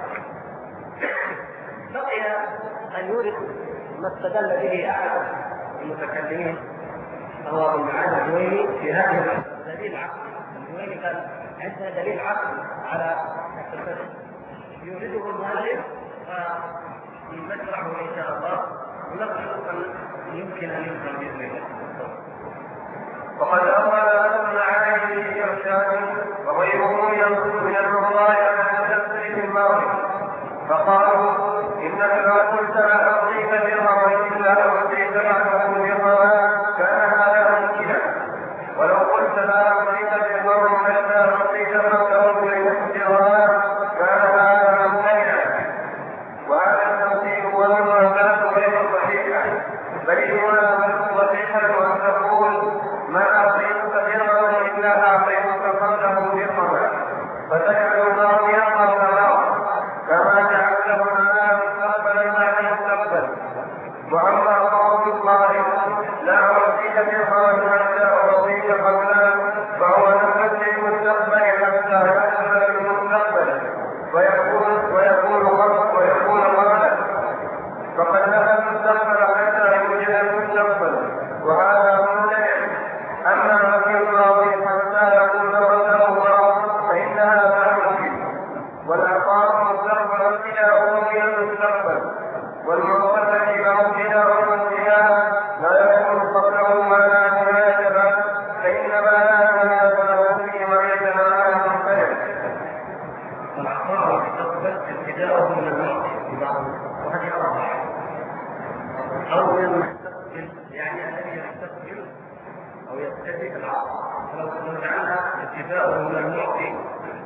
بقي ان يورث ما استدل به احد المتكلمين هو ابن معاذ الجويني في هذه دليل عقلي. الجويني قال عندنا دليل عقلي على التفسير يورده المؤلف ونشرحه ان شاء الله ونقصد ان يمكن ان يفهم باذن الله. وقد أمر ابن معاذ في إرشاد وغيره من النظراء على تفسير الماضي، فقالوا إنك لا قلت لا أعطيك درهما إلا أعطيك بعده درهما كان هذا ممكنا، ولو قلت لا أعطيك درهما إلا أعطيك بعده درهما كان هذا ممتنعا. وهذا التمثيل والمعاملات غير صحيحة، بل المعاملة صحيحة أن تقول ما أعطيتك درهما إلا أعطيتك بعده درهما، فتجعل الماضي قبل بعض كما جعلهما مستقبلا بعد مستقبل. واما قول الله لا اعطيك درهما حتى اعطيك قبلا فهو نفس المستقبل حتى يحصل المستقبل ويكون قبلا، فقد نفى المستقبل حتى يوجد المستقبل وهذا ممتنع. اما في الماضي حتى يكون قبله فان هذا ممكن، والأقام مستقبل ابتداء من المستقبل، والمقبل ابتداء الانتهاء لا يكون قبله ما لا نهاية له، فإنما لا نهاية له فيما يتبعه مختلف. الأقام مستقبل ابتداء من الماضي وهذه أربعة. أول المستقبل يعني الذي يستقبل أو يبتدئ العصر، فلو جعلنا ابتداء من الماضي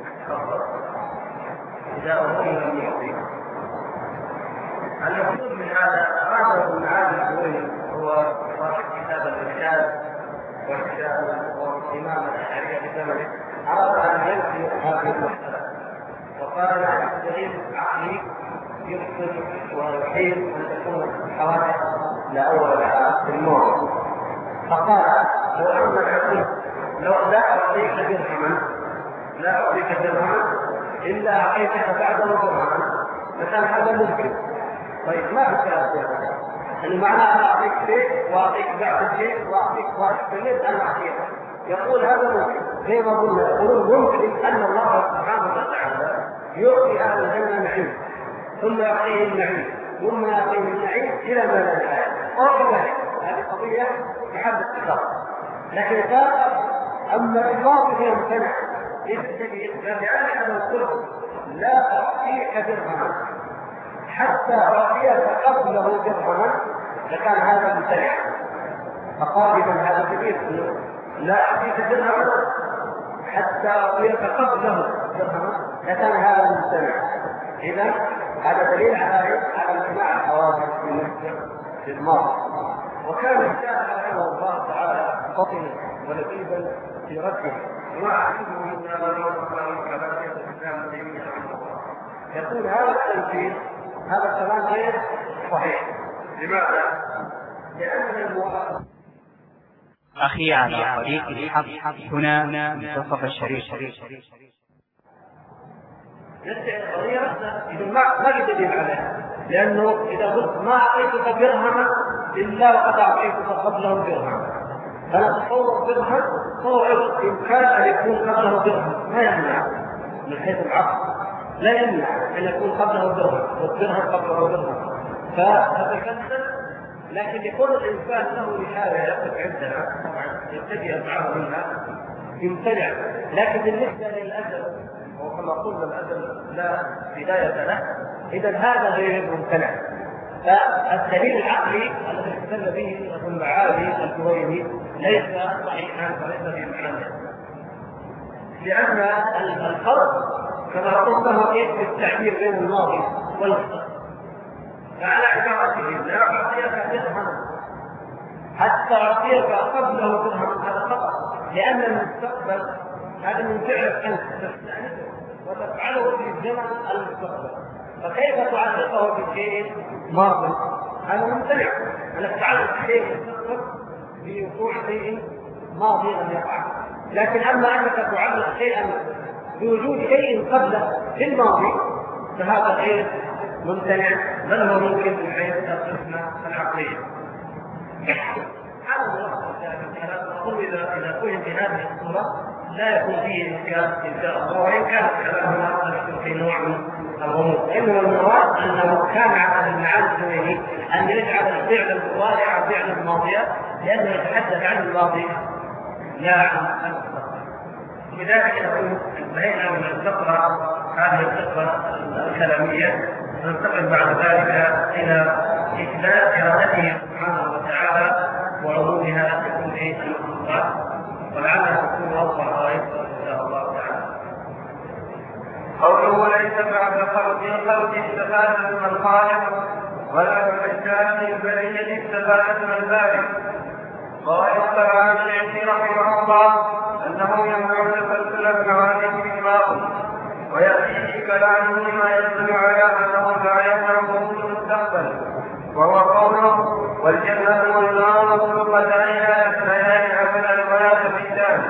ابتداءه من الماضي. المقصود من هذا أراد ابن معاذ الجويني هو صاحب كتاب الإرشاد والإمام الأشعري بزمنه، أراد أن ينفي هذه المسألة وقال له دليل عقلي يفسد ويحيل أن تكون الحوادث لا أول لها في الموت. فقال لو أن العقل لو لا أعطيك درهما لا أعطيك درهما إلا أعطيتك بعده درهما فكان هذا ممكن. طيب ما في كلام يعني معناها أعطيك شيء وأعطيك بعد الشيء وأعطيك واحد أن أعطيك، يقول هذا ممكن. زي ما قلنا يقولون ممكن أن الله سبحانه وتعالى يعطي أهل الجنة نعيم ثم يعطيه النعيم ثم يعطيه النعيم إلى ما لا نهاية. هذه قضية محل اتفاق، لكن قال أما الله فيه ممتنع لذلك أنا قلت لا أعطيك درهما حتى أعطيك قبله درهما لكان هذا ممتنع. فقال من هذا كبير لا أعطيك درهما حتى أعطيك قبله درهما لكان هذا ممتنع. إذا هذا دليل على امتناع الحوادث في الماضي. وكان الشاعر رحمه الله تعالى فطنا ولبيبا في رده وعجبه منا وليوم كما شيخ الاسلام ابن تيميه رحمه الله يقول هذا التنفيذ هذا الكلام غير صحيح. لماذا؟ لأن الموافقة أخي على طريق الحق هنا منتصف الشريط. إذا ما يدلل عليها، لأنه إذا قلت ما أعطيتك درهما إلا وقد أعطيتك قبله درهم، فأنا أتصور درهم هو إمكان أن يكون قبله درهم، ما يمنع من حيث العقل، لا يمنع أن يكون قبله درهم والدرهم قبله درهم، فتكلم. لكن يكون الإنسان له رحالة يقف عندنا طبعا يبتدي أسعاره منها يمتنع، لكن بالنسبة للأجل وكما قلنا الأجل لا بداية له، إذا هذا غير ممتنع. فالدليل العقلي الذي استدل به ابن معالي الجويني ليس صحيحا وليس في معنى، لأن الفرق كما قلنا في التعبير بين الماضي والمستقبل. فعلى عبارته لا أعطيك درهم حتى أعطيك قبله درهم، هذا خطأ، لأن المستقبل هذا من فعلك أنت تستأنسه وتفعله في الزمن المستقبل، فكيف تعلقه بشيء ماضي؟ هذا ممتنع، أنك تعلق شيء مستقبل بوقوع شيء ماضي لم يقع. لكن أما أنك تعلق شيئا بوجود شيء قبله في الماضي فهذا غير ممتنع، بل هو ممكن من حيث القسمة العقلية. أقول إذا فهم بهذه الصورة لا يكون فيه إشكال إن شاء الله، وإن كان كلامنا في نوع من الغموض، إنما المراد أنه كان على المعاني الجويني أن يجعل الفعل المضارع فعلا ماضيا، لأنه يتحدث عن الماضي لا عن المستقبل. لذلك نقول انتهينا من الفقرة هذه الفقرة الكلامية، ننتقل بعد ذلك إلى إثبات إرادته سبحانه وتعالى وعمومها في كل المخلوقات، ولعلها تكون أوضح غاية إن شاء الله تعالى. قوله ليس بعد خلق استفادة من الخالق ولا من أجزاء البرية استفادة من البارئ. قال الطبراني رحمه الله أنه ينبغي تسلسل الكواكب بالباطل، ويأتي كلامه ما يدل على أنه لا يفهم المستقبل، وهو قوله والجنة والنار مخلوقتان لا يفنيان أبدا ولا تبيدان.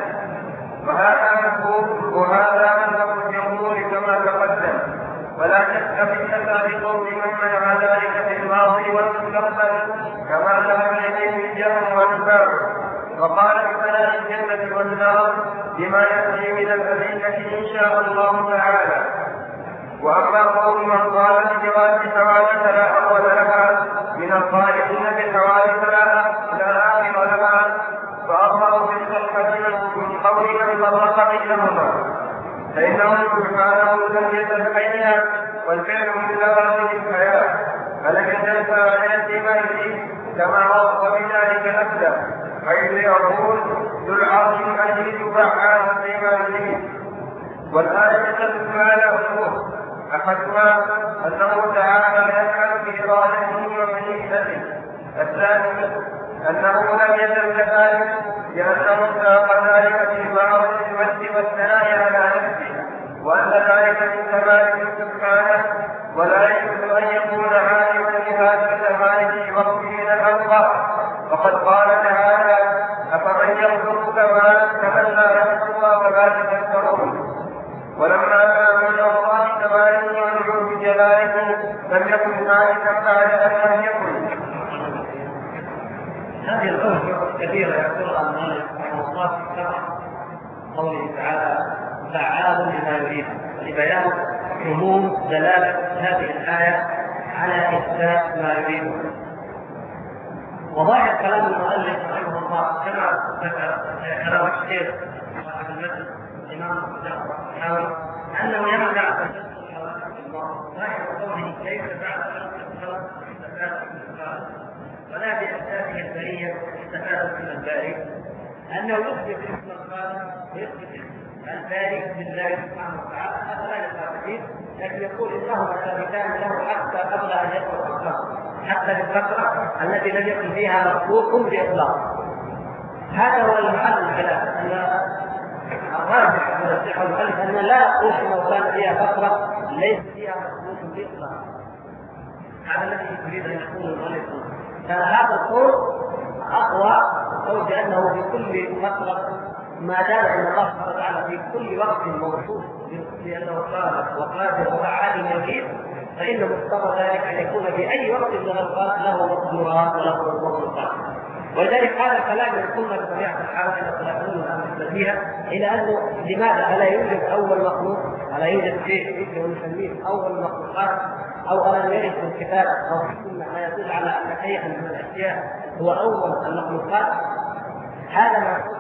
وهذا مذهب الجمهور كما تقدم، ولا شك في كتاب قول من منع ذلك في الماضي والمستقبل كما ذهب إليه الجهم والباب. وقال بفناء الجنة والنار بما يأتي من الأدلة إن شاء الله تعالى. وأما قول من قال بجواز حوادث لا أول لها من القائلين بحوادث لا آخر لها، فأظهروا في الصحة من قول من فرق بينهما، فإنه سبحانه لم يزل حيا والفعل من لوازم الحياة، فلم يزل فاعلا ما يريد كما وصف بذلك نفسه، حيث يقول ذو العرش المجيد فعال فيما يريد. والآية تدل على أمور أحدها أنه تعالى يفعل بإرادته ومشيئته، الثاني أنه لم يزل كذلك لأنه ساق ذلك في بعض المجد والثناء على نفسه، وأن ذلك من كماله سبحانه، ولا يجوز أن يكون عالما بهذا الكمال في وقت من الأوقات. وقد قال تعالى أفمن يخلق كمن لا يخلق ولا تذكرون. ولما كان من الله كماله وجود جلاله لم يكن ذلك بعد أن لم يكن. هذه الأمور كثيرة يذكرها المؤلف رحمه الله في شرح قوله تعالى فعال لما يريد، لبيان عموم دلالة هذه الآية على إثبات ما يريد. وظاهر كلام المؤلف رحمه الله كما ذكر كلام الشيخ صاحب المتن الإمام جعفر أنه يمنع تسلسل الحوادث في الماضي، ظاهر قوله ليس بعد خلق استفادة من الخالق ولا بأسبابه البرية استفادة من البارئ، أنه يثبت اسم الخالق ويثبت البارئ بالله سبحانه وتعالى، هذا لا يستطيع، لكن يقول إنهما ثابتان له حتى قبل أن يخلق الخلق، حتى للفترة التي لم يكن فيها مخلوق بإطلاق. هذا هو المحل الخلاف، أن الراجح من الشيخ المؤلف أن لا يقول أنه كان فيها فترة ليس فيها مخلوق بإطلاق. هذا الذي يريد أن يقول المؤلف فهذا القول أقوى، أو بأنه في كل فترة ما دام أن الله سبحانه وتعالى في كل وقت موصوف بأنه خالق وقادر وفعال يريد، فإن مقتضى ذلك أن يكون في أي وقت من الأوقات له مقدورات وله مخلوقات. ولذلك هذا الكلام يقولنا بطبيعة الحال إلى الخلافين فيها إلى أنه لماذا ألا يوجد أول مخلوق، ألا يوجد شيء يمكن أن نسميه أول المخلوقات، أو ألا يرد في الكتاب أو في السنة ما يدل على أن شيئا من الأشياء هو أول المخلوقات. هذا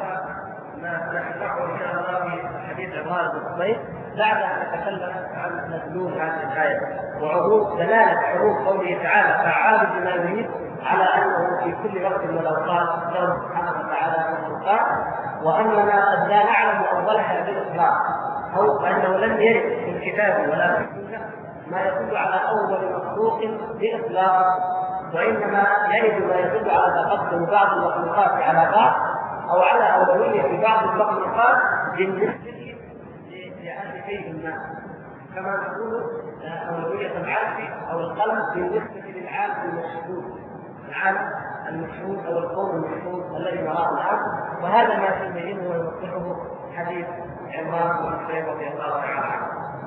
ما نشرحه إن شاء الله في حديث عمران بن الصبيح بعد أن نتكلم عن مدلول هذه الآية وعروض دلالة حروف قوله تعالى فعال بما يريد على أنه في كل وقت من الأوقات له سبحانه وتعالى مخلوقات، وأننا قد لا نعلم أولها بالإطلاق أو أنه لم يرد في الكتاب ولا في السنة ما يدل على أول مخلوق بإطلاق، وإنما يرد ما يدل على تقدم بعض المخلوقات على بعض أو على أولوية في بعض المخلوقات بالنسبة لأهل شيء ما، كما نقول أولوية العرش أو القلم بالنسبة للعالم المشهود، العالم المشهود أو القوم المشهود الذي نراه الآن. وهذا ما يبينه ويوضحه حديث عمران بن الصبيح رضي الله تعالى عنه.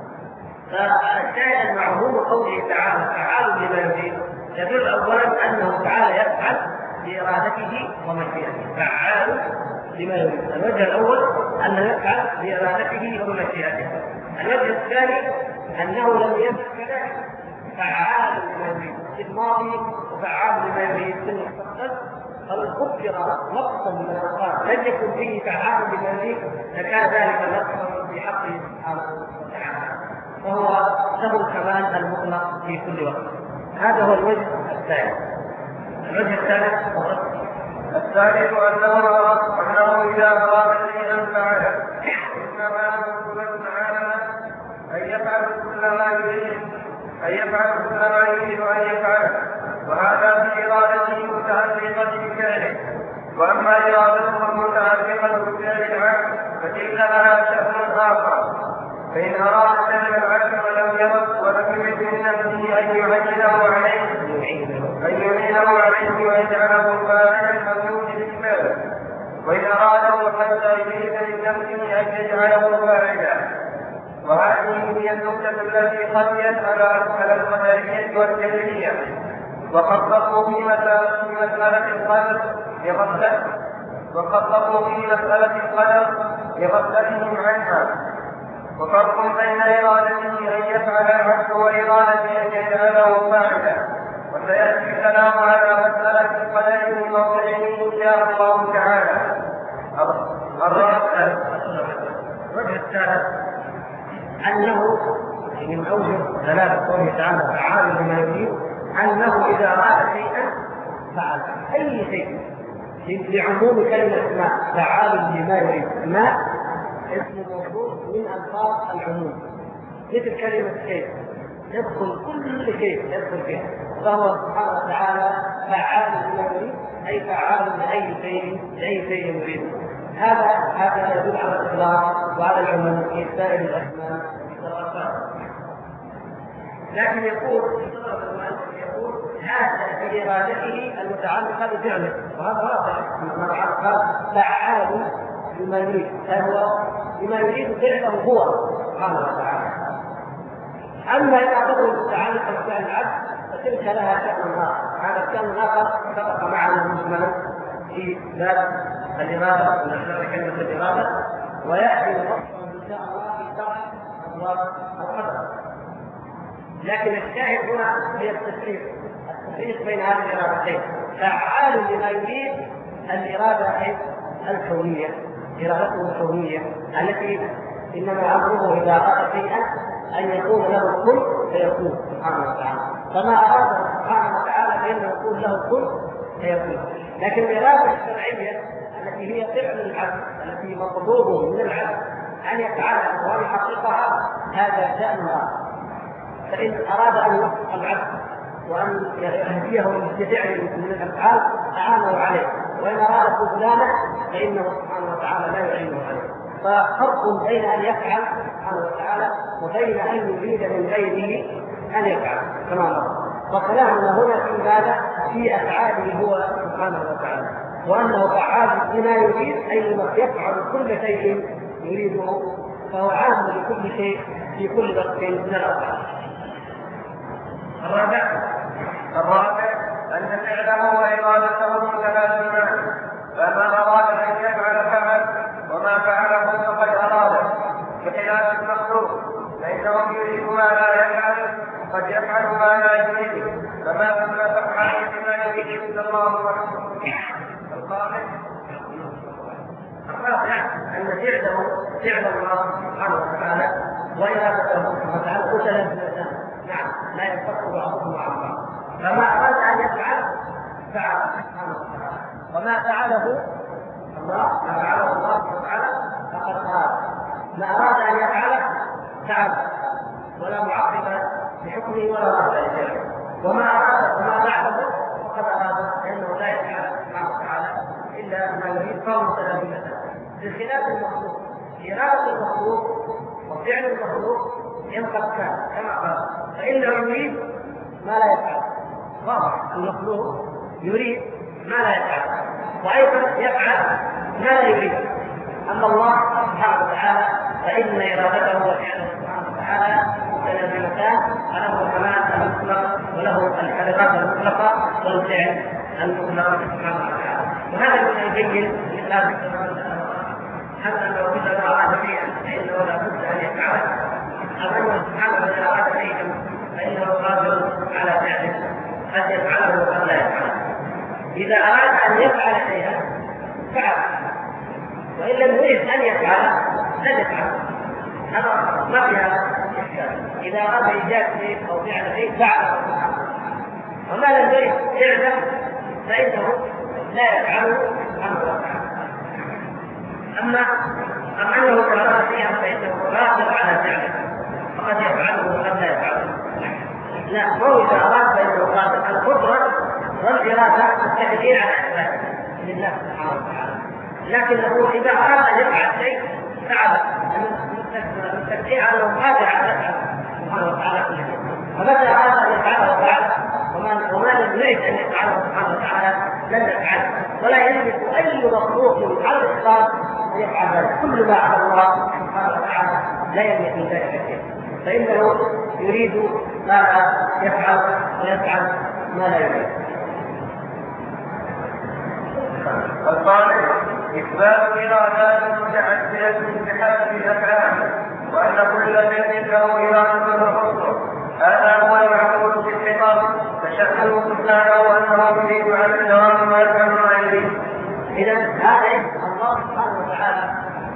فالشاهد معهوم قوله تعالى فعال لما يريد يدل أولا أنه تعالى يفعل بإرادته ومشيئته، فعال لما يريد. الوجه الأول أنه يفعل بإرادته ومشيئته. الوجه الثاني أنه لم يفعل كذلك، فعال لما يريد في الماضي وفعال لما يريد في المستقبل. فلو قدر نقصا من الأوقات لم يكن فيه فعال لما يريد لكان ذلك نقصا في حقه سبحانه وتعالى، فهو له الكمال المطلق في كل وقت. هذا هو الوجه الثاني. الوجه الثالث أنه إذا أراد شيئا فعله، إنما يقول تعالى أن يفعل كل ما يريد أن يفعله، وهذا في إرادته متعلقة بفعله. وأما إرادته المتعلقة بفعل العبد فتلك لها شأن آخر، فإن أراد فعل العبد ولم يرد من نفسه أن يعينه عليه ويجعله فاعلا الممنوع بالفعل، وإن أراده حتى يريد من نفسه أن يجعله فاعلا. وهذه هي النقطة التي خفيت على القدرية والجبرية، وخططوا في مسألة القدر لغفلتهم عنها. وفرق بين إرادته أن يفعل العبد وإرادته أن يجعله فاعلا، وسيأتي الكلام على مسألة القدر في موضعه إن شاء الله تعالى. الوجه الثالث أنه من أوجه دلالة قوله تعالى فعال لما يريد أنه إذا أراد شيئا فعل أي شيء، لعموم كلمة ما فعال لما يريد. ما اسم موضوع من ألفاظ العموم، مثل كلمة كيف يدخل كل شيء يدخل فيها، فهو سبحانه وتعالى فعال لما يريد أي فعال لأي شيء يريد. هذا يدل على الإطلاق وعلى العموم في سائر الأسماء والصفات. لكن يقول هذا بإرادته المتعلقة بفعله، وهذا واضح ما قال فعال بما يريد، فهو بما يريد فعله هو سبحانه وتعالى. أما إذا أخذوا المتعلقة بفعل العبد فتلك لها شأن آخر. هذا الشأن الآخر سبق معنا مجملا في باب الإرادة ونشرح كلمة الإرادة، ويأتي الفصل إن شاء الله في شرح أبواب القدر. لكن الشاهد هنا هي التفريق بين هذه الإرادتين. فعال لما يريد الإرادة الكونية، إرادته الكونية التي إنما أمره إذا أراد شيئا أن يكون له كن فيكون سبحانه وتعالى، فما أراد سبحانه وتعالى فإنه يكون له كن فيكون. لكن الإرادة الشرعية التي هي فعل العبد التي مطلوب من العبد أن يفعلها وأن يحققها هذا شأن آخر. فإن أراد أن يوفق العبد وأن يهديه بفعل من الأفعال أعانه عليه، وإن أراد خذلانه فإنه سبحانه وتعالى لا يعينه عليه. ففرق بين أن يفعل سبحانه وتعالى وبين أن يريد من غيره أن يفعل كما نرى. وكلامنا هنا في ماذا؟ في أفعاله هو سبحانه وتعالى، وأنه فعال بما يريد، أي يفعل كل شيء يريده، فهو عام لكل شيء في كل وقت من الأوقات. الرابع أن فعله وإرادته متلازمان، فما أراد أن يفعل فعل، وما فعله فقد أراده، بخلاف المخلوق فإنه يريد ما لا يفعل، قد يفعل ما لا يريد، فما تفعل بما يريد إلا الله ورسوله. الرابع أن فعل الله سبحانه وتعالى وإرادته سبحانه وتعالى متلازمان، نعم لا ينفصل بعضهم عن بعض، فما أراد أن يفعل فعل سبحانه وتعالى، وما فعله الله ما فعله الله سبحانه وتعالى فقد أراد، ما أراد أن يفعله فعل ولا معقب لحكمه ولا رد لشيء، وما أراد وما فعله فقد أراد، لأنه لا يفعل سبحانه وتعالى إلا ما يريد فهو متلازمة، بخلاف المخلوق. إرادة المخلوق وفعل المخلوق ينقض كما قال، فإنه يريد ما لا يفعل، واضح المخلوق يريد ما لا يفعل وأيضا يفعل ما لا يريد. أما الله سبحانه وتعالى فإن إرادته وفعله سبحانه وتعالى متلازمتان، فله الكمال المطلق وله الإرادة المطلقة والفعل المطلق سبحانه وتعالى. وهذا من يبين مثل هذه حتى لو كنت أراد شيئا فإنه لا بد أن يفعله، أما سبحانه وتعالى أراد شيئا فإنه قادر على فعله، قد يفعله وقد لا يفعله. إذا أراد أن يفعل شيئا فعل، وإن لم يريد أن يفعل لا يفعل، هذا ما فيها إشكال. إذا أراد إيجاد شيء أو فعل شيء فعله، وما لم يريد فعله فإنه لا يفعله سبحانه وتعالى. أما أنه أراد شيئا فإنه قادر على فعله، فقد يفعله وقد لا يفعله. لا، هو إذا أراد فإنه قادر. القدرة والإرادة مستحيلين على إثباته لله سبحانه وتعالى، لكنه إذا أراد أن يفعل شيء فعل، مستحيل أنه قادر على فعله سبحانه وتعالى كل شيء. فمتى أراد أن يفعله فعله، وما لم يرد أن يفعله سبحانه وتعالى لن يفعله، ولا يملك أي مخلوق على الإطلاق أن يفعل ذلك. كل ما على الله سبحانه وتعالى لا يملك من ذلك شيء، فإنه يريد ما لا يفعل ويفعل ما لا يريد. الخامس إثبات إرادات متعددة بحسب الأفعال، وأن كل فعل له إرادة خاصة. هذا هو المعقول في الخطاب، فشأنه سبحانه أنه يريد على الدوام ما كان ما يريد. إذا هذا الله سبحانه وتعالى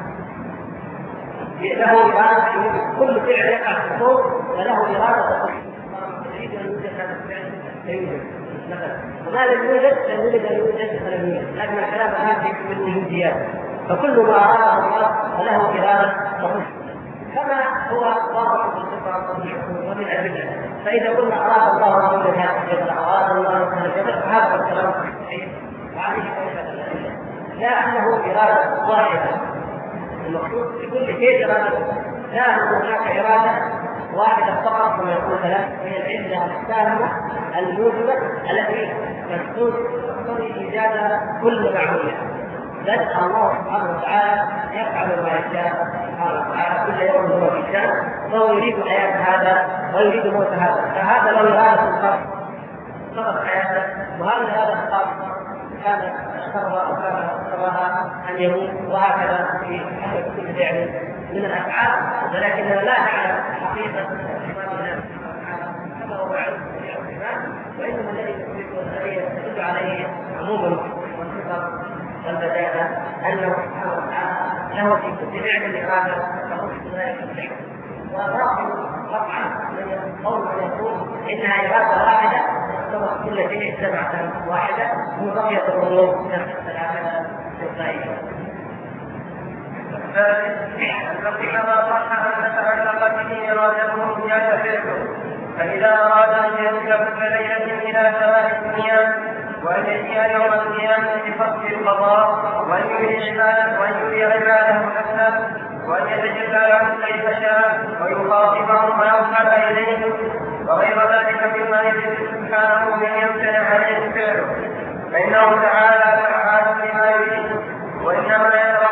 له إرادة، كل فعل يقع في الصوت وله إرادة يريد أن يوجد هذا الفعل فيوجد مثلا، وما لم يوجد فيوجد أن يوجد فلم يوجد، لكن الكلام هذه من الوجوديات، فكل ما أراده الله فله إرادة تخص، كما هو واضح في الفطرة وفي الأدلة. فإذا قلنا أراد الله أن يوجد هذا الجبل، أراد الله أن يوجد الجبل، فهذا الكلام صحيح وعليه الأدلة، لا أنه إرادة واحدة. المقصود في كل شيء إرادة، لا هناك إرادة واحدة فقط كما يقول ثلاث، هي العلة التامة الموجبة التي تقتضي إيجاد كل معمولية. بل الله سبحانه وتعالى يفعل ما يشاء سبحانه وتعالى، كل يوم هو في شأن، فهو يريد حياة هذا ويريد موت هذا، فهذا له إرادة خاصة فقط حياته، وهذا الإرادة الخاصة كان أشهرها أو كان أشهرها أن يموت، وهكذا في حسب كل فعل من الأفعال، ولكننا لا نعلم حقيقة صفات الله سبحانه وتعالى كما هو معلوم في الصفات، وإنما الذي يدل عليه عموما والصفات والبداية أنه سبحانه وتعالى له في كل فعل إرادة تخص ذلك الفعل. والراحل طبعا قول من يقول إنها إرادة واحدة تخص كل شيء سبعة واحدة، وبقيت الأمور نفس الثلاثة الغائبة. كما صح أن تتعلق به إرادته جاء فعله، فإذا أراد أن ينزل كل ليلة إلى سماء الدنيا وأن يأتي يوم القيامة بفصل القضاء وأن يري عباده الحسنى وأن يتجلى لهم كيف شاء ويخاطبهم ويرحل إليهم وغير ذلك مما يجب سبحانه من يمتنع عليه فعله، فإنه تعالى فعال لما يريد، وإنما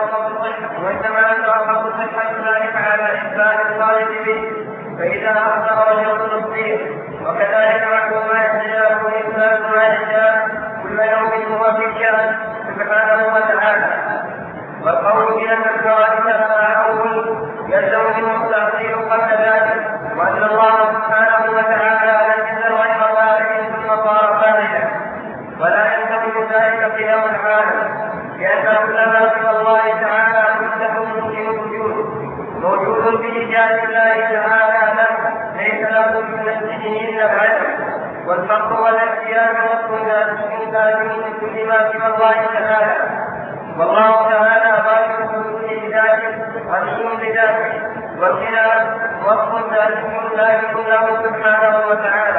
يتوقف صحة ذلك على إثبات الخالق به، فإذا أخبر وجه التصديق. وكذلك معلوم ما يحتاجه إثبات ما يشاء كل يوم هو في شأن سبحانه وتعالى. والقول بأن الكواكب لها أول يلزم منه التأخير قبل ذلك، وأن الله سبحانه وتعالى لم يزل غير ذلك ثم صار خالدا، ولا يلزم ذلك قيام العالم، لأن كل ما سوى الله تعالى مستحيل الوجود موجود بإيجاد الله تعالى له، ليس له من نفسه إلا العدم والفقر والاحتياج والإنسان من كل ما سوى الله تعالى. والله تعالى غالب كل ذاته غني بذاته، والخلاف وصف ذلك لا يكون له سبحانه وتعالى.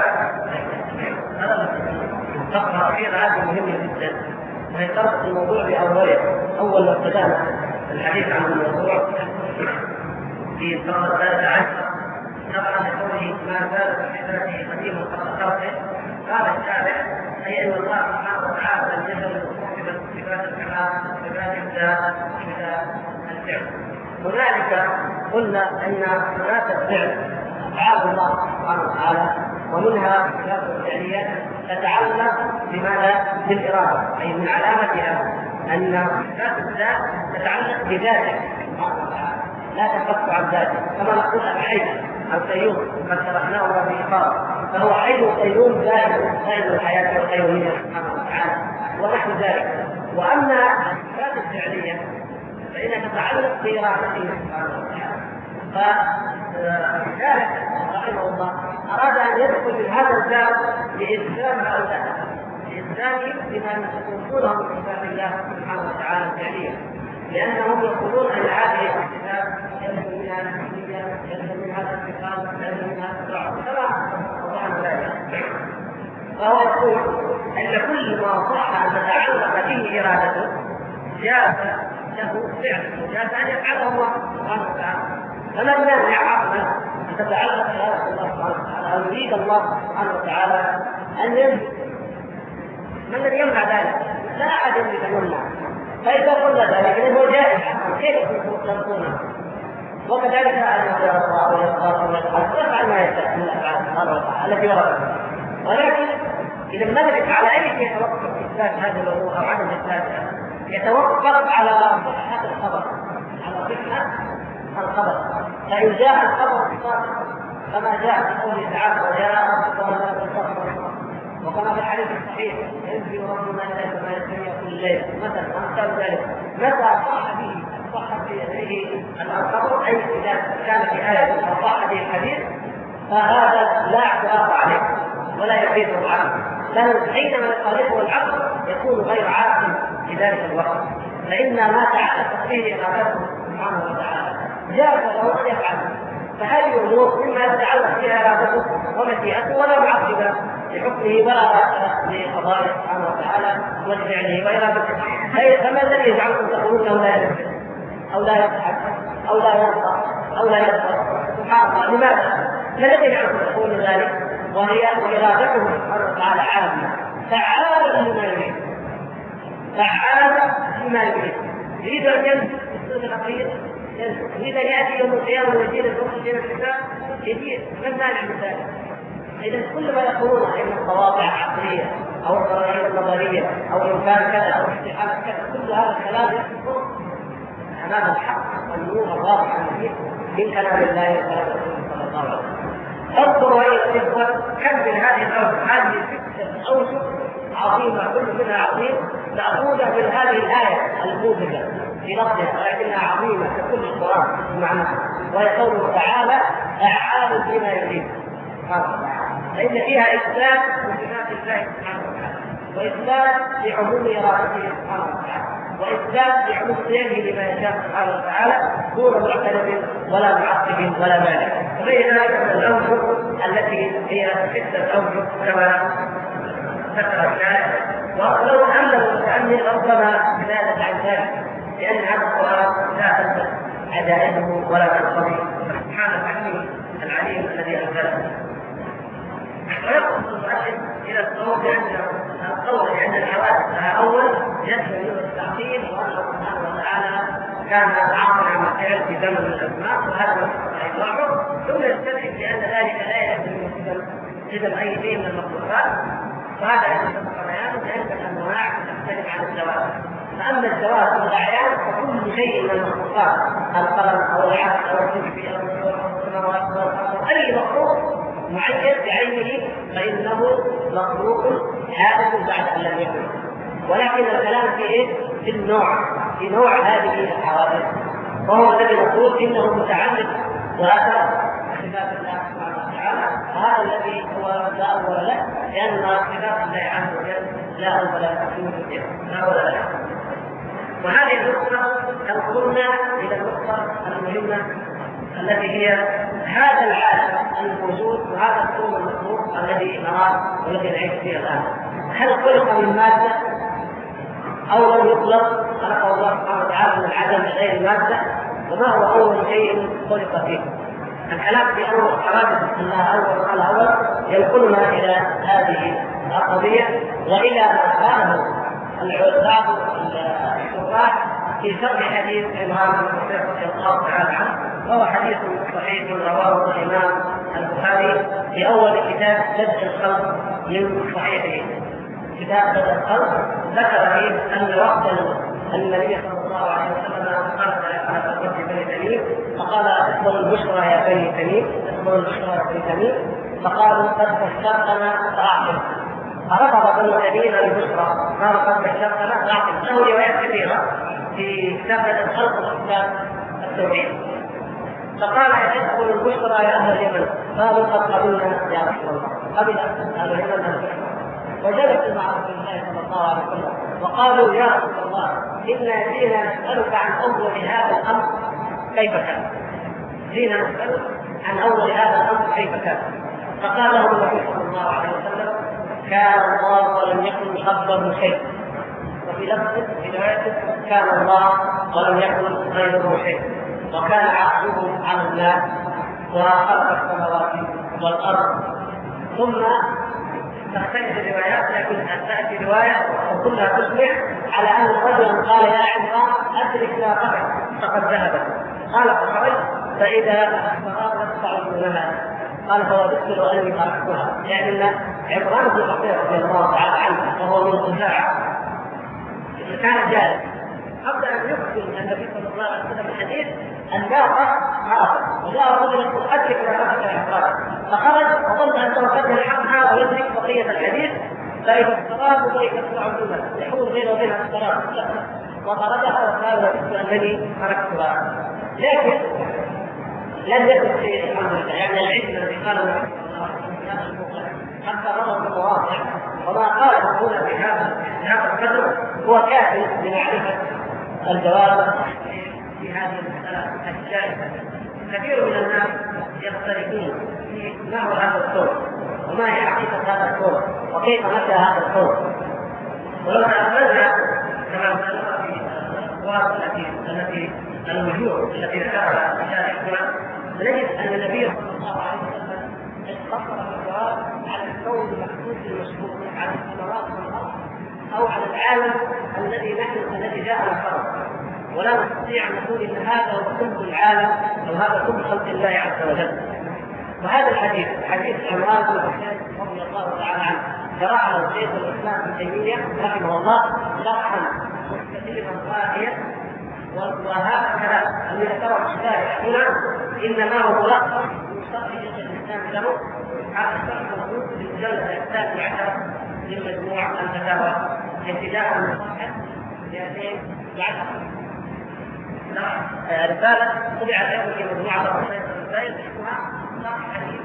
الفقرة الأخيرة هذه مهمة جدا، وهي ترك الموضوع بأوله. أول ما ابتدأنا الحديث عن الموضوع في الفقرة 13 نقرأ بقوله ما زال في ذاته قديم قبل خلقه، قال الشارع أي أن الله سبحانه وتعالى لم يزل متصفا بصفات الكمال وصفات الذات وصفات الفعل. هنالك قلنا أن صفات الفعل أفعال الله سبحانه وتعالى، ومنها صفات الفعلية تتعلق بماذا؟ بالإرادة، أي من علامتها أن صفات الذات تتعلق بذاته سبحانه وتعالى، لا تنفك عن ذاته، كما نقول الحي القيوم قد شرحناه في إقرار، فهو حي قيوم دائم الحياة والقيومية سبحانه وتعالى ونحو ذلك. وأما الصفات الفعلية فإنها تتعلق بإرادته سبحانه وتعالى. فذلك رحمه الله أراد أن يدخل من هذا الباب لإثبات هؤلاء، لإثبات بما يقولونه من صفات الله سبحانه وتعالى الفعلية، لأنهم يقولون أن هذه الصفات يلزم منها نفسية، يلزم منها الاتصال، يلزم منها السرعة، كما وضعنا ذلك. فهو يقول أن كل ما صح أن تتعلق به إرادته جاز له فعل، وجاز أن يفعله الله سبحانه وتعالى. فما مانع عقلا أن تتعلق إرادة الله سبحانه وتعالى أو يريد الله سبحانه وتعالى أن يملك. ما الذي يمنع ذلك؟ لا أحد يملك أن يمنع. فإذا قلنا ذلك فهو جائز، كيف يكون؟ وكذلك أن الله ويفعل ما يشاء من الأفعال سبحانه وتعالى التي وردت. ولكن إذا ملكت على أي شيء يتوقف إثبات هذه الأمور أو عدم إثباتها، يتوقف على صحة الخبر، على صحة الخبر. فإن جاء الخبر الصادق كما جاء في قوله تعالى وجاء ربك والملك صفا، وكما في الحديث الصحيح ينزل ربنا إلى السماء الدنيا كل ليلة مثلا، أمثال ذلك، متى صح به الخبر أي إذا كان في آية وصح به الحديث فهذا لا اعتراض عليه ولا يزيد العقل، لأنه حينما يخالفه العقل يكون غير عاقل في ذلك الوقت، فإن ما تعلق به إرادته سبحانه وتعالى جاز له أن يفعل. فهذه الأمور مما يتعلق بها إرادته ومشيئته ولا معقب لحكمه ولا رأس لقضائه سبحانه وتعالى ولفعله وإرادته. فما الذي يجعلكم تقولون أنه لا ينفع أو لا يضحك أو لا يرضى أو لا يصبر؟ سبحان الله، لماذا؟ ما الذي يجعلكم تقولون ذلك؟ وهي إرادته سبحانه وتعالى عامة فعال لما يريد، فعال لما يريد. يريد أن ينزل السنة الأخير، يريد أن يأتي يوم القيامة ويجيل الأخر دين الحساب، يجيل من مانع من ذلك؟ إذا كل ما يقولون إن الطواقع عقلية أو القرارات النظرية أو إمكان كذا أو استحالة كذا، كل هذا الكلام يحصل أمام الحق والنور الواضح من كلام الله وكلام رسوله صلى الله عليه وسلم. انظروا أيها الإخوة كم من هذه الأوجه، هذه 6 أوجه عظيمة كل منها عظيم، مأخوذة من هذه الآية الموجزة في لفظها ولكنها عظيمة في كل القرآن بمعناها، وهي قوله تعالى فعال لما يريد. فإن فيها إثبات لصفات الله سبحانه وتعالى، وإثبات لعموم إرادته سبحانه وتعالى، وإثبات لعموم قيامه لما يشاء سبحانه وتعالى دون معترض ولا معقب ولا مانع. وغير ذلك من الأوجه التي هي 6 أوجه كما ذكر الشارع. ولو أن المتأمل ربما زادت عن ذلك، لأن هذا القرآن لا تنفذ عجائبه ولا تنقضي، سبحان الحكيم العليم الذي أنزله. ويقصد المؤلف إلى القول عند الحوادث لها أول يدخل منه التعطيل وأنه سبحانه وتعالى كان عاقلا عن الفعل في زمن من الأزمان وهذا يطلعه، ثم يستدعي بأن ذلك لا يلزم من قبل أي شيء من المخلوقات، وهذا يجب بيانه لأن الأنواع تختلف عن الزواج. فأما الزواج والأعيان فكل شيء من المخلوقات، القلم أو العقل أو الكرسي أو السماوات أو أي مخلوق معين بعينه فإنه مخلوق حادث بعد أن لم يكن. ولكن الكلام في إيه؟ في نوع هذه الحوادث، وهو الذي نقول إنه متعلق وأثر صفات الله سبحانه وتعالى، وهذا الذي هو لا أول له، لأن صفات الله عز وجل لا أول له. وهذه النقطة تنقلنا إلى النقطة المهمة التي هي هذا العالم الموجود وهذا الكون المخلوق الذي نراه والذي نعيش فيه الآن، هل خلق من مادة أو لم يخلق؟ خلقه الله سبحانه وتعالى من العدم غير مادة، وما هو أول شيء خلق فيه؟ الكلام في أمر حوادث الله أول ينقلنا إلى هذه القضية وإلى ما قاله بعض الشراح في شرح حديث عمران بن حسين رضي الله تعالى عنه، وهو حديث صحيح رواه الإمام البخاري في أول كتاب بدء الخلق من صحيحه. كتاب بدء الخلق ذكر فيه أن وقت النبي صلى الله عليه وسلم خرج على الرجل بني تميم فقال اقبلوا البشرى يا بني تميم، اقبلوا البشرى يا بني تميم، فقالوا قد بشرتنا فأعطنا. فرفض بنو تميم البشرى، قالوا قد بشرتنا فأعطنا. له روايات كثيرة في كتاب بدء الخلق وكتاب التوحيد. فقال ادخلوا البشرى يا أهل اليمن، قالوا قد قبلنا يا رسول الله. قبل أهل اليمن البشرى وجلسوا مع رسول الله صلى الله عليه وسلم وقالوا يا رسول الله إنا جئنا نسألك عن أول هذا الأمر كيف كان؟ جئنا نسألك عن أول هذا الأمر كيف كان؟ فقال له النبي صلى الله عليه وسلم كان الله ولم يكن قبله شيء، وفي لفظ في روايته كان الله ولم يكن غيره شيء، وكان عقله على الماء وخلق السماوات والأرض. ثم تختلف الروايات لكن تأتي رواية وكلها تشبه على أن رجلا قال يا عمران أدرك ناقتك فقد ذهبت، قال فخرج فإذا فرغت تعلمونها، قال فوجدت أني تركتها، يعني أن عمران بن حسين رضي الله تعالى عنه وهو من خزاعة كان جالس قبل أن يخبر النبي صلى الله عليه وسلم الحديث الناقة ماتت، وجاء رجل يقول أدرك ناقتك يا عمران، فخرج وظن أنه قد يلحقها ويدرك بقية الحديث، فإذا السراب وإذا السراب يحول بين وبينها السراب وطردها وقال وجدت أنني تركتها. لكن لم يكن شيء الحمد لله، يعني العلم الذي قاله حتى رضى بالمواضع وما قاله هنا في هذا القدر هو كافي لمعرفة الجواب في هذه المسألة الجائزة. كثير من الناس يختلفون في ما هو هذا الكون وما هي حقيقة هذا الكون وكيف مشى هذا الكون. ولو تأملنا كما قلنا في الأقوال التي الوجوه التي ذكرها مشايخنا نجد أن النبي صلى الله عليه وسلم اقتصر الجواب على الكون المحدود المشهور على السماوات والأرض أو على العالم الذي جاءنا فرض، ولا نستطيع أن نقول إن هذا هو كل العالم أو هذا كل خلق الله عز وجل. وهذا الحديث حديث عمران بن حسين رضي الله تعالى عنه شرحه شيخ الإسلام ابن تيمية رحمه الله شرحا مستقيما واهيا، وهذا الكلام الذي ذكره الشارح هنا إنما هو ملخص من شرح شيخ الإسلام له. هذا الشرح موجود في المجلد 12 من مجموع الفتاوى ابتداء من صفحة 210. رسالة طبعت أيضا في مجموعة الرسائل اسمها شرح حديث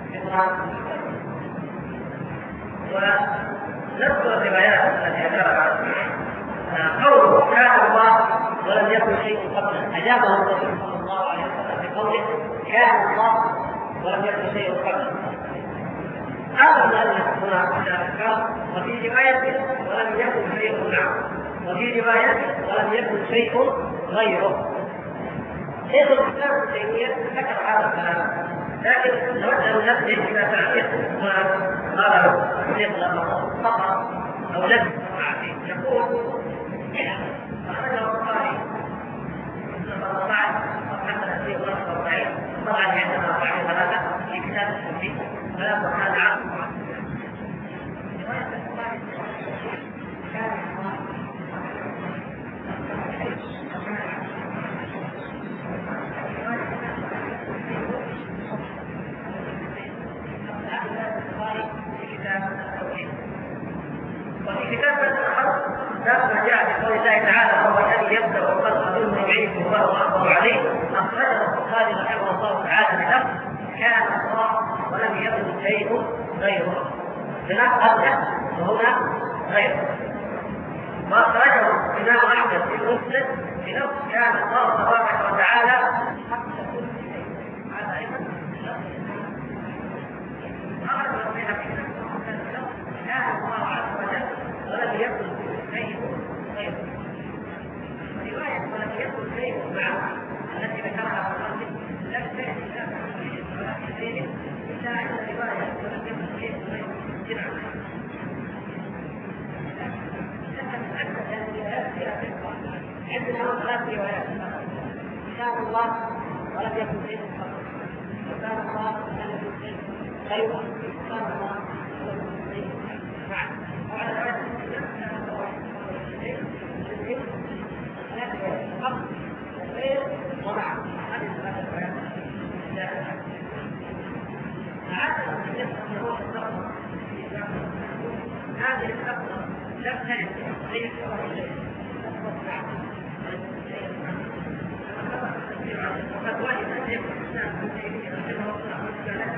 ونذكر الروايات التي ذكرها. قوله كان الله ولم يكن شيء قبله أجابه النبي صلى الله عليه وسلم بقوله كان الله ولم يكن شيء قبله. هذا المؤلف هنا وفي رواية ولم يكن شيء معه، وفي رواية ولم يكن شيء غيره. شيخ الإسلام ابن تيمية ذكر هذا الكلام لكن نود أن نبدأ إلى تعليق ما قاله الشيخ فقط أو لم يقول أخرجه البخاري طبعا عندما بعد ثلاثة في كتاب التوحيد ثلاثة وهذا عام وفي كتاب الخلق ذات جاء بقول الله تعالى هو الذي يبدأ الخلق ثم يعيده وهو أحفظ عليه أخرجه البخاري رحمه الله تعالى بلفظ كان الله ولم يكن شيء غيره بلفظ وهنا غيره. وأخرجه الإمام أحمد في مسلم بلفظ كان الله تبارك وتعالى حق كل شيء هذا أيضا أخرجه في حقيقة كان الله عز وجل ولم يكن شيء غيره. ورواية ولم يكن شيء معه التي ذكرها في لا شيء إلا عند رواية ولم يكن شيء غيره. عندنا ثلاث روايات كان الله ولم يكن شيء وكان الله ولم يكن شيء غيره وكان الله ولم يكن شيء معه. وعلى ذلك غير ومع هذه الثلاث روايات هذه الثقة لم تأتي ليس وقد وجد شيخ الإسلام ابن تيمية رحمه الله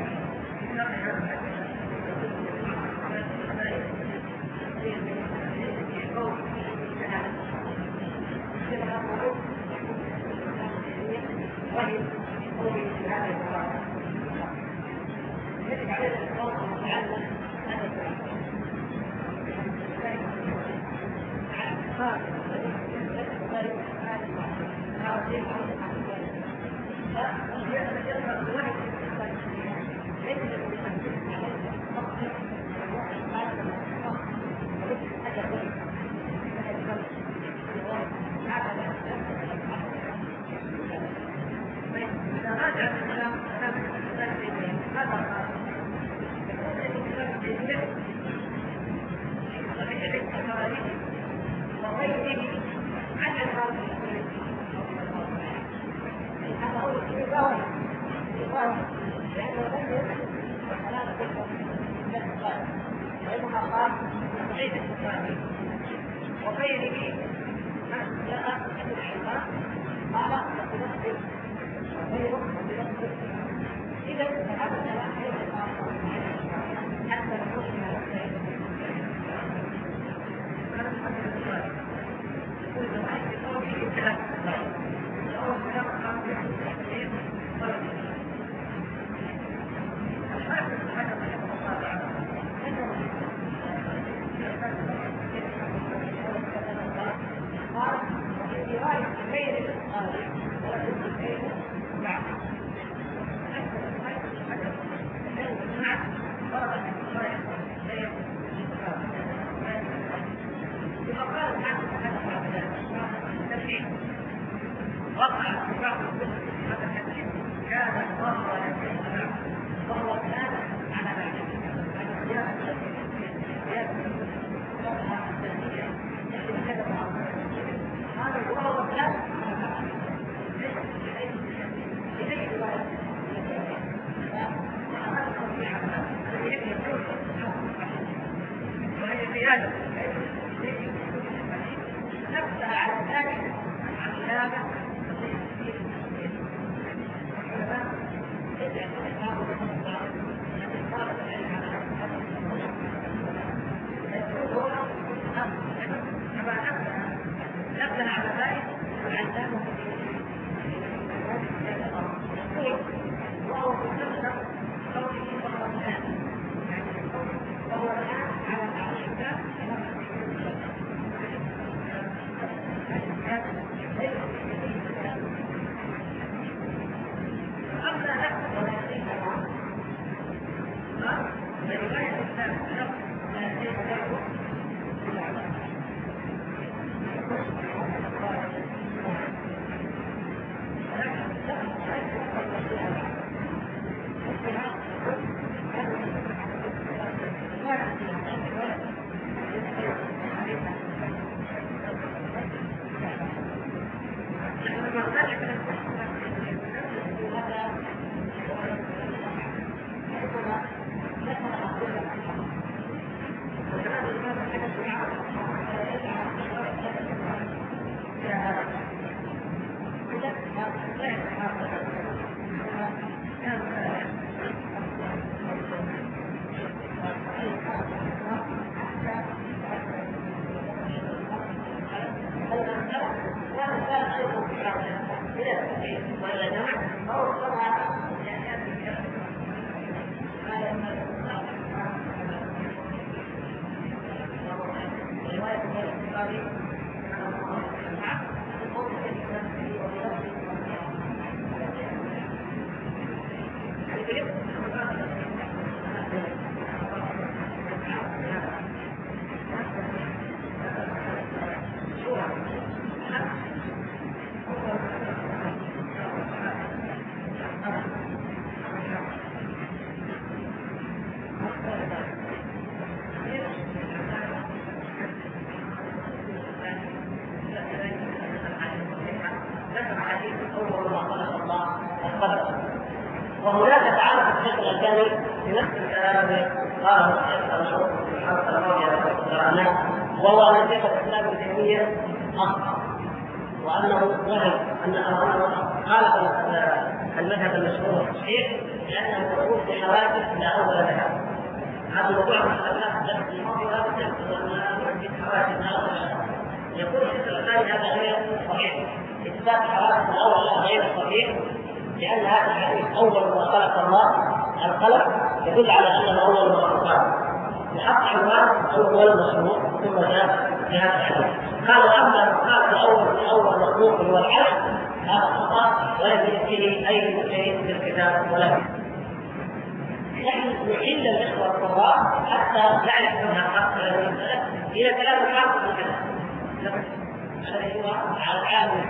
وهناك تعرف الشيخ الألباني في نفس الكلام الذي قاله الشيخ المشهور في الحلقة الماضية وهو أن شيخ الإسلام ابن تيمية أخطأ وأنه وهم أنه خالف المذهب المشهور الصحيح لأنه يقول بحوادث لا أول لها. هذا الموضوع مختلف الدرس الماضي وهذا الدرس بحوادث لا أول لها. يقول الشيخ الألباني هذا غير صحيح. إثبات حوادث الأول لها غير صحيح لأن هذا الحديث أول ما خلق الله الخلق يدل على أنه أول المخلوقات وحق عنوان أول مخلوق ثم جاء في هذا الحديث. قالوا أما أول مخلوق هو العرش هذا خطأ ولم يأتيه أي شيء في الكتاب ولا نحن نحل الإخوة القراء حتى نعرف منها حق إلى كلام الحق الذي هو على العالم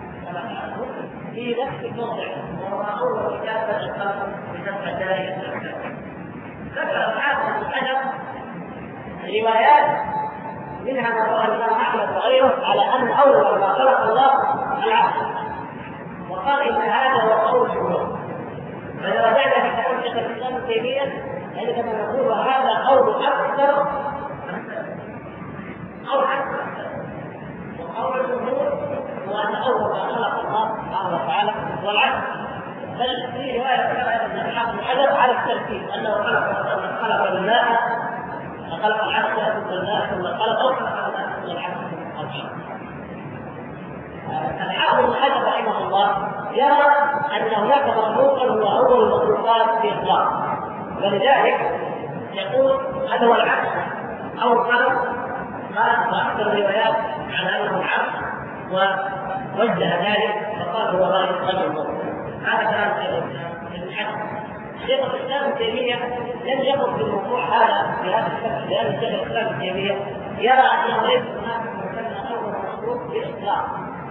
في نفس الموضع وهو أول كتاب الخلق بفتح دارية ذكر الحافظ بن حجر روايات منها ما رواه الإمام أحمد وغيره على أن أول ما خلق الله العرش وقال إن هذا هو قول الجمهور. فإذا رجعنا في كلام شيخ الإسلام ابن تيمية يعني كما نقول وهذا قول أكثر وقول الجمهور وأن أول ما خلق الله سبحانه وتعالى هو العرش. بل في رواية كما ابن الحافظ بن حجر على الترتيب أنه خلق الماء خلق العرش ثم الماء ثم خلق العرش. الحافظ بن حجر رحمه الله يرى أن هناك مخلوقا هو أول المخلوقات في إطلاق ولذلك يقول هذا هو العرش أو الخلق. قال وأكثر الروايات على أنه العرش ووجه ذلك وقال هو رأي القلب. هذا كلام ابن حجر. شيخ الإسلام ابن تيمية لم يقل في الموضوع هذا بهذا الشكل لأن شيخ الإسلام ابن تيمية يرى أنه ليس هناك مثل أول مخلوق بإطلاق.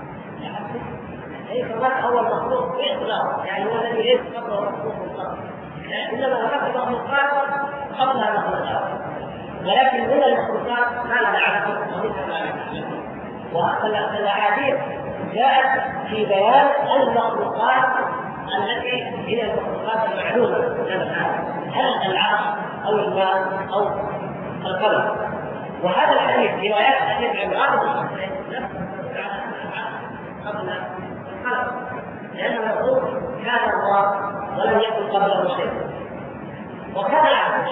ليس هناك أول مخلوق بإطلاق يعني هو الذي ليس قبله مخلوق بالضبط إنما هناك مخلوقات قبلها مخلوقات ولكن من المخلوقات ما لا نعرفه ومثل ما نعرفه. والأحاديث جاءت في بيان المخلوقات التي هي المخلوقات المعلومة هل العرش أو الماء أو القلم. وهذا الحديث روايات الحديث عن بعض الشخصين قبل الخلق لأنه يقول كان الله ولم يكن قبله شيء وكان العرش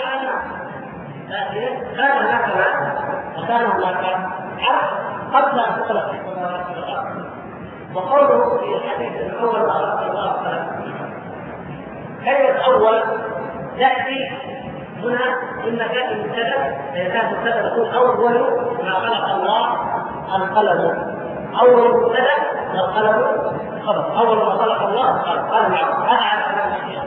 كان هناك ماء وكان هناك عرش قبل أن تخلق السماوات والأرض. وقوله في الحديث الأول ما خلق الله خلق كلمة أول تأتي هنا من مكان المبتدأ فكان المبتدأ يقول أول ما خلق الله القلم أول مبتدأ والقلم خلق أول ما خلق الله القلم هذا على كلام الشيخ.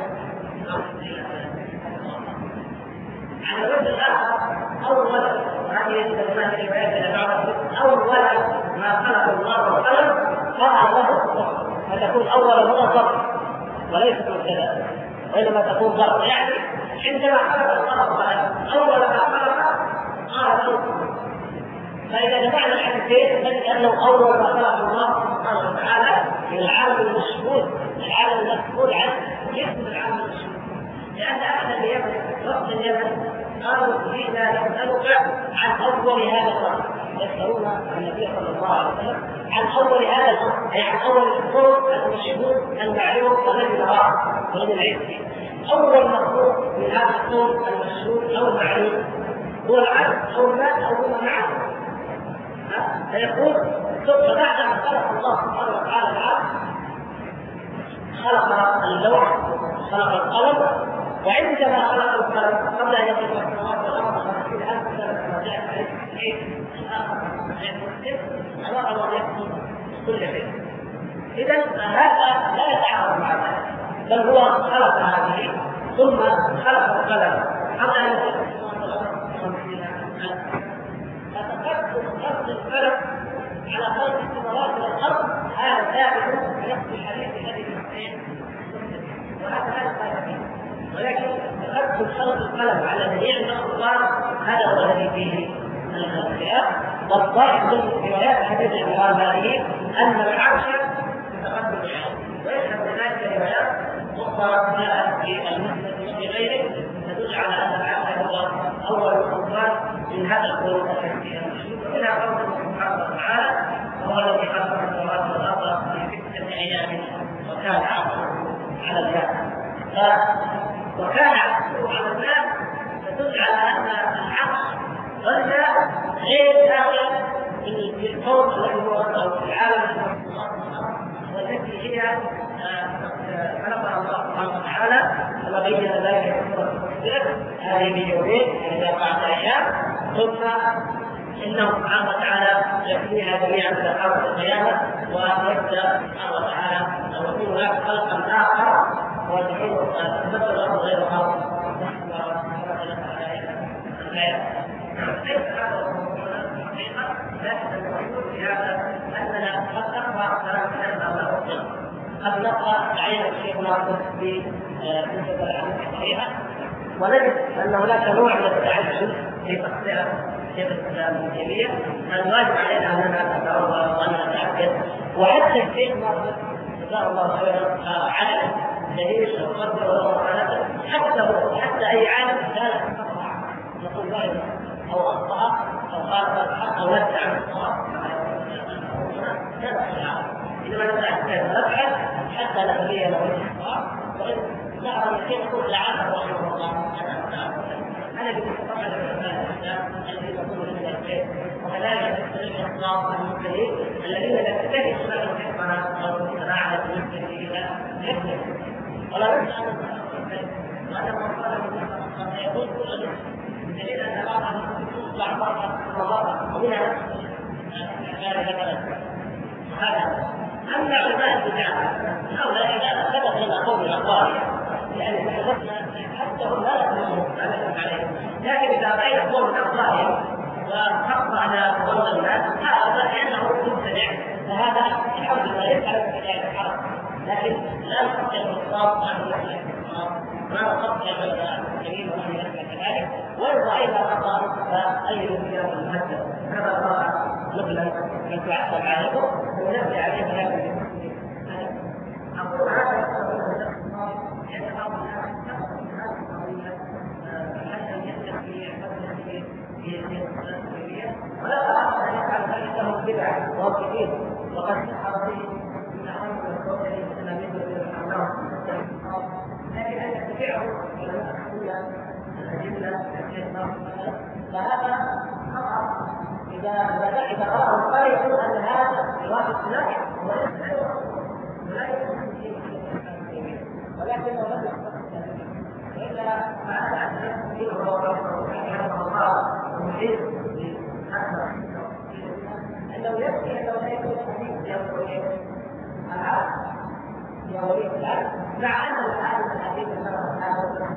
على الوجه الآخر أول هذه الكلمات أول ما خلق الله القلم فهذا له فتكون أول مرة ظرف وليست مبتدأ وإنما تكون ظرف يعني عندما خلق الله القلم أول ما خلق قال فإذا جمعنا الحديثين نجد أنه أول ما خلق الله سبحانه وتعالى من العالم المشهود العالم المسؤول عنه يسمى العالم المشهود لأن أحد اليمن وقت اليمن قالوا جئنا نسألك عن أول هذا الأمر يسألون النبي صلى الله عليه وسلم عن أول هذا الأمر أي عن أول الأمور المشهود المعلوم الذي نراه ولم نعرف فيه. أول مخلوق من هذا الأمر المشهود أو المعلوم هو العرش أو الماء أو هو معه. فيقول ثم بعد أن خلق الله سبحانه وتعالى العرش خلق اللوح خلق القلم وعندما خلق القلم قبل أن يخلق السماوات والأرض 50,000 سنة كما جاء الشيء الآخر الوضع يكفي كل شيء. إذا هذا لا يتعارض مع ذلك، بل هو خلق هذه ثم خلق القلم قبل أن يخلق القلم على خلق السماوات والأرض. هذا ثابت بنفس الحديث الذي في الصحيح، وهذا لا يختلف فيه. ولكن تقدم خلق القلم على جميع المخلوقات هذا هو الذي فيه الخلاف. والظاهر من روايات حديث الإمام هذه أن العرش يتقدم العرش، ويشهد بذلك روايات أخرى جاءت في المسند وفي غيره تدل على أن العرش هو أول المخلوقات من هذا الكون الشمسي المشهور. ومنها قوله سبحانه وتعالى: هو الذي خلق السماوات والأرض في 6 أيام وكان عرشه على الماء. وكان عرشه على الماء تدل على أن العرش ظل غير داخل في الكون الذي هو في العالم والتي هي خلقها الله سبحانه وتعالى كما بين ذلك هذه بيومين يعني 4 أيام، ثم إنه سبحانه وتعالى يكفيها جميعا في حرب القيامة، ويبدأ سبحانه وتعالى أن يكون هناك خلقا آخر وتحول تبدل الأرض غير الأرض. ليس هذا الحقيقة، لكن المقصود في هذا أننا قد نقرأ كلام الله قد نقرأ عين الشيخ ناصر في نسبة العلم الصحيحة، ونجد أن هناك نوع من التعجب في تقصير شيخ الإسلام ابن تيمية. الواجب علينا أننا نتعرض وأن نتأكد. وحتى الشيخ ناصر جزاه الله خيرا عالم جليل وقدر الله تعالى، حتى أي عالم كان يقول ذلك أو أخطأ أو خالف الحق أو نزل عن الصواب إنما نبحث حتى نخليه له الصواب، وإن نعلم كيف يقول لعله رحمه الله أنا بمستطاع الإسلام الذين يقولون من الخير، وكذلك نستطيع الصواب المسلمين الذين نكتفي بسنة الحكمة أو الصناعة بالنسبة إلى حكمة ولا ننسى وأنا مرحبا قد يقول كل دليل أن بعضهم تطلع مرة ومنها هذا. أما علماء البدع هؤلاء إذا ثبت لنا قول الأقوال لأن تحدثنا حتى هم لا يقولون عليهم، لكن إذا رأينا قول الأقوال وخطأنا قول الناس هذا لأنه مبتدع، فهذا الحمد لله يفعل في الحرب، لكن لا نستطيع الإصرار عن ما نستطيع الجميل وأن يفعل كذلك. وإن رأينا خطأ فأي رجال المهدد هذا الخطأ نقلا من تعثر عليه ونبدأ عليه هذا. أقول هذا ولا أعلم أن يفعل ذلك لهم بدعة وهم كثير، وقد سحر به من أعلم الكون الإسلامي والإسلام، لكن أن يتبعه فهذا خطأ. إذا قرأه القارئ يقول أن هذا الواحد ثلاثي ولكنه لم يخطئ، وإذا فعل أن يكون الله محيط بأكثر أنه يكفي أنه لا يكون حديث يا ولي الآن، مع أن الآن الحديث هذا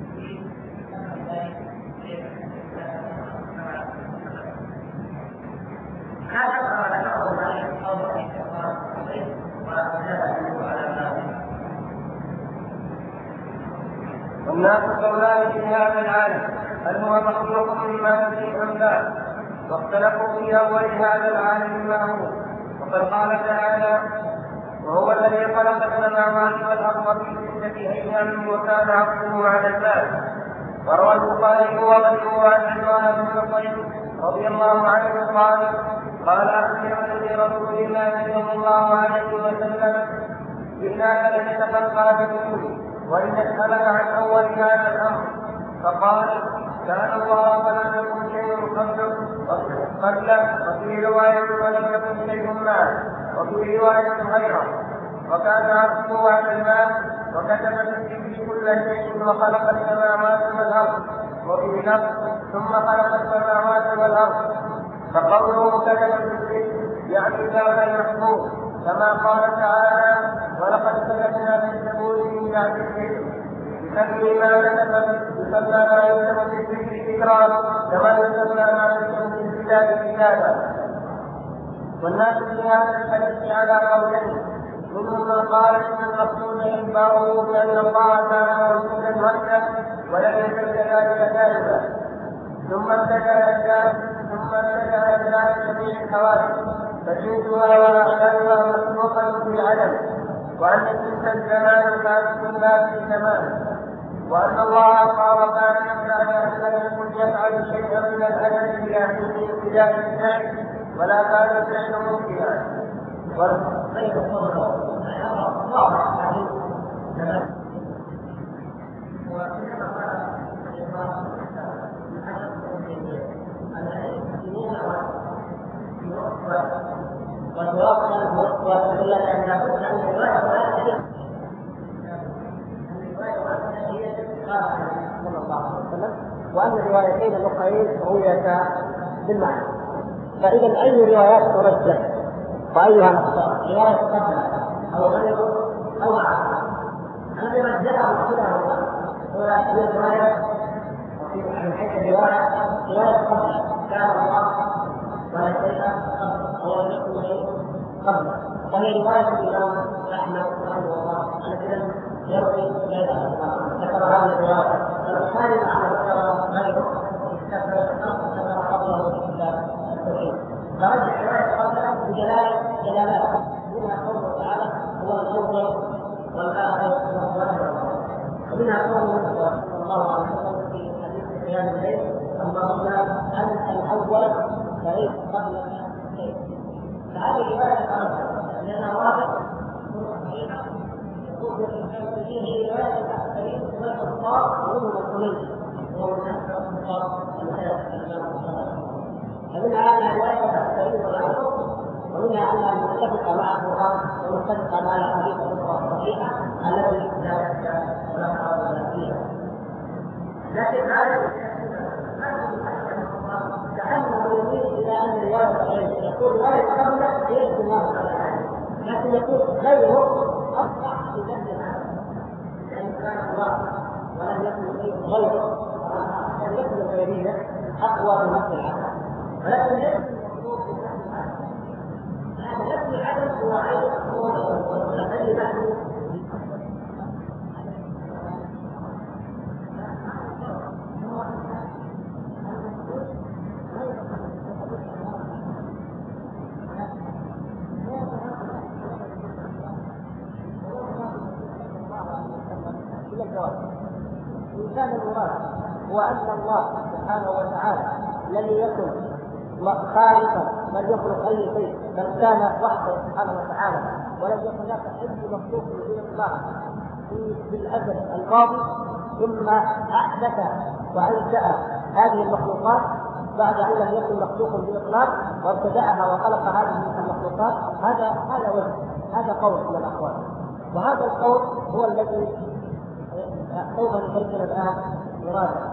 الناس قولان في هذا العالم هل هو مخلوق مما فيه أم لا، واختلفوا في أول هذا العالم ما هو. وقد قال تعالى: وهو الذي خلق السماوات والأرض في 6 أيام وكان عرشه على الماء. وروى البخاري وغيره عن عمران بن حصين رضي الله عنه قال أخبرني رسول الله صلى الله عليه وسلم: إنك لتتفقى بكل وإن نسألك عن أول هذا الأمر. فقال: كان الله فلم يكن شيء قبله، وفي رواية ولم يكن شيء معه، وفي رواية غيره، وكان عرشه على الماء، وكتب في كل شيء وخلق السماوات والأرض. وفي نفس ثم خلق السماوات والأرض. فقوله كتب بالذكر يعني كان المحفوظ، كما قال تعالى: ولقد كتبنا في الزبور من بعد الذكر يسمى ما يكتب في الذكر ذكرا، كما يسمى ما يكتب في الكتاب كتابا. والناس في هذا الحديث على قولين: منهم من قال ان المقصود اخباره بان الله كان موجودا مكه ولم يكن كذلك كاذبا، ثم اتجه الى جميع الحوادث فجنسها واحلامها مسبوقه في العدم، وان جنس الزمان كان لا في زمان، وان الله قال كان يمنع ان يكن يفعل شيئا من الادب الى حين ابتداء الفعل ولا كان الفعل ممكنا. وأن الروايتين الأخرين رويتا بالمعنى، فإذا أي روايات ترجح وأيها نختار؟ رواية قبلها أو غيره أو معها؟ الذي رجحه كلها هو الرواية من حيث رواية قبلها، كان الله ولا شيء أو لم يكن شيء قبله، وهي رواية الإمام أحمد رحمه الله الذي يروي ذكر هذه الرواية. الثاني غيره ذكر قبله التوحيد، فرجع رواية قبله بجلالات منها قوله تعالى: هو الأول والآخر والآخر، ومنها قوله صلى الله عليه وسلم في حديث قيام الليل: اللهم أنت الأول فليس قبلك شيء. فهذه رواية قبله لأنها واضحة صحيحة يقول فيه رواية الأحسنين والكفار وهم الحميد وهو من أكثر الكفار فمنها أن رواية الأحسنين والعرب، ومنها أنها متفقة مع القرآن ومتفقة مع الحديث الأخرى الصحيحة التي لا يشكى ولا حرج فيها. لكن هذا كأنه يميل إلى أن الرواية الصحيحة يقول رواية قبله هي الجماعة، لكن يقول غيره أصبح في ذات هذا، لأن كان الله ولم يكن شيء غيره، لم يكن الغيرية أقوى من نفس العدد، ولكن ليس المطلوب من نفس العدد. هذا نفس العدد هو الذي نحن الإنسان المراد هو أن الله سبحانه وتعالى لم يكن خالقا بل يخلق أي شيء، بل كان وحده سبحانه وتعالى ولم يكن لك أي مخلوق بالإطلاق في الأزل الماضي، ثم أحدث وأنشأ هذه المخلوقات بعد أن لم يكن مخلوق بالإطلاق وابتدأها وخلق هذه المخلوقات. هذا وجه، هذا قول من الأقوال، وهذا القول هو الذي سوف نفرقنا الآن مرادا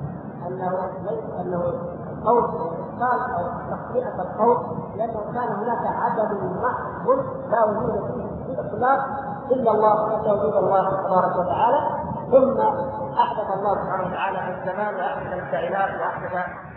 أنه قول قال أو تحقيق القول، لأنه كان هناك عدد محض لا وجود فيه بالإطلاق إلا الله وجود الله تبارك وتعالى، ثم أحدث الله سبحانه وتعالى الزمان وأحدث الكائنات وأحدث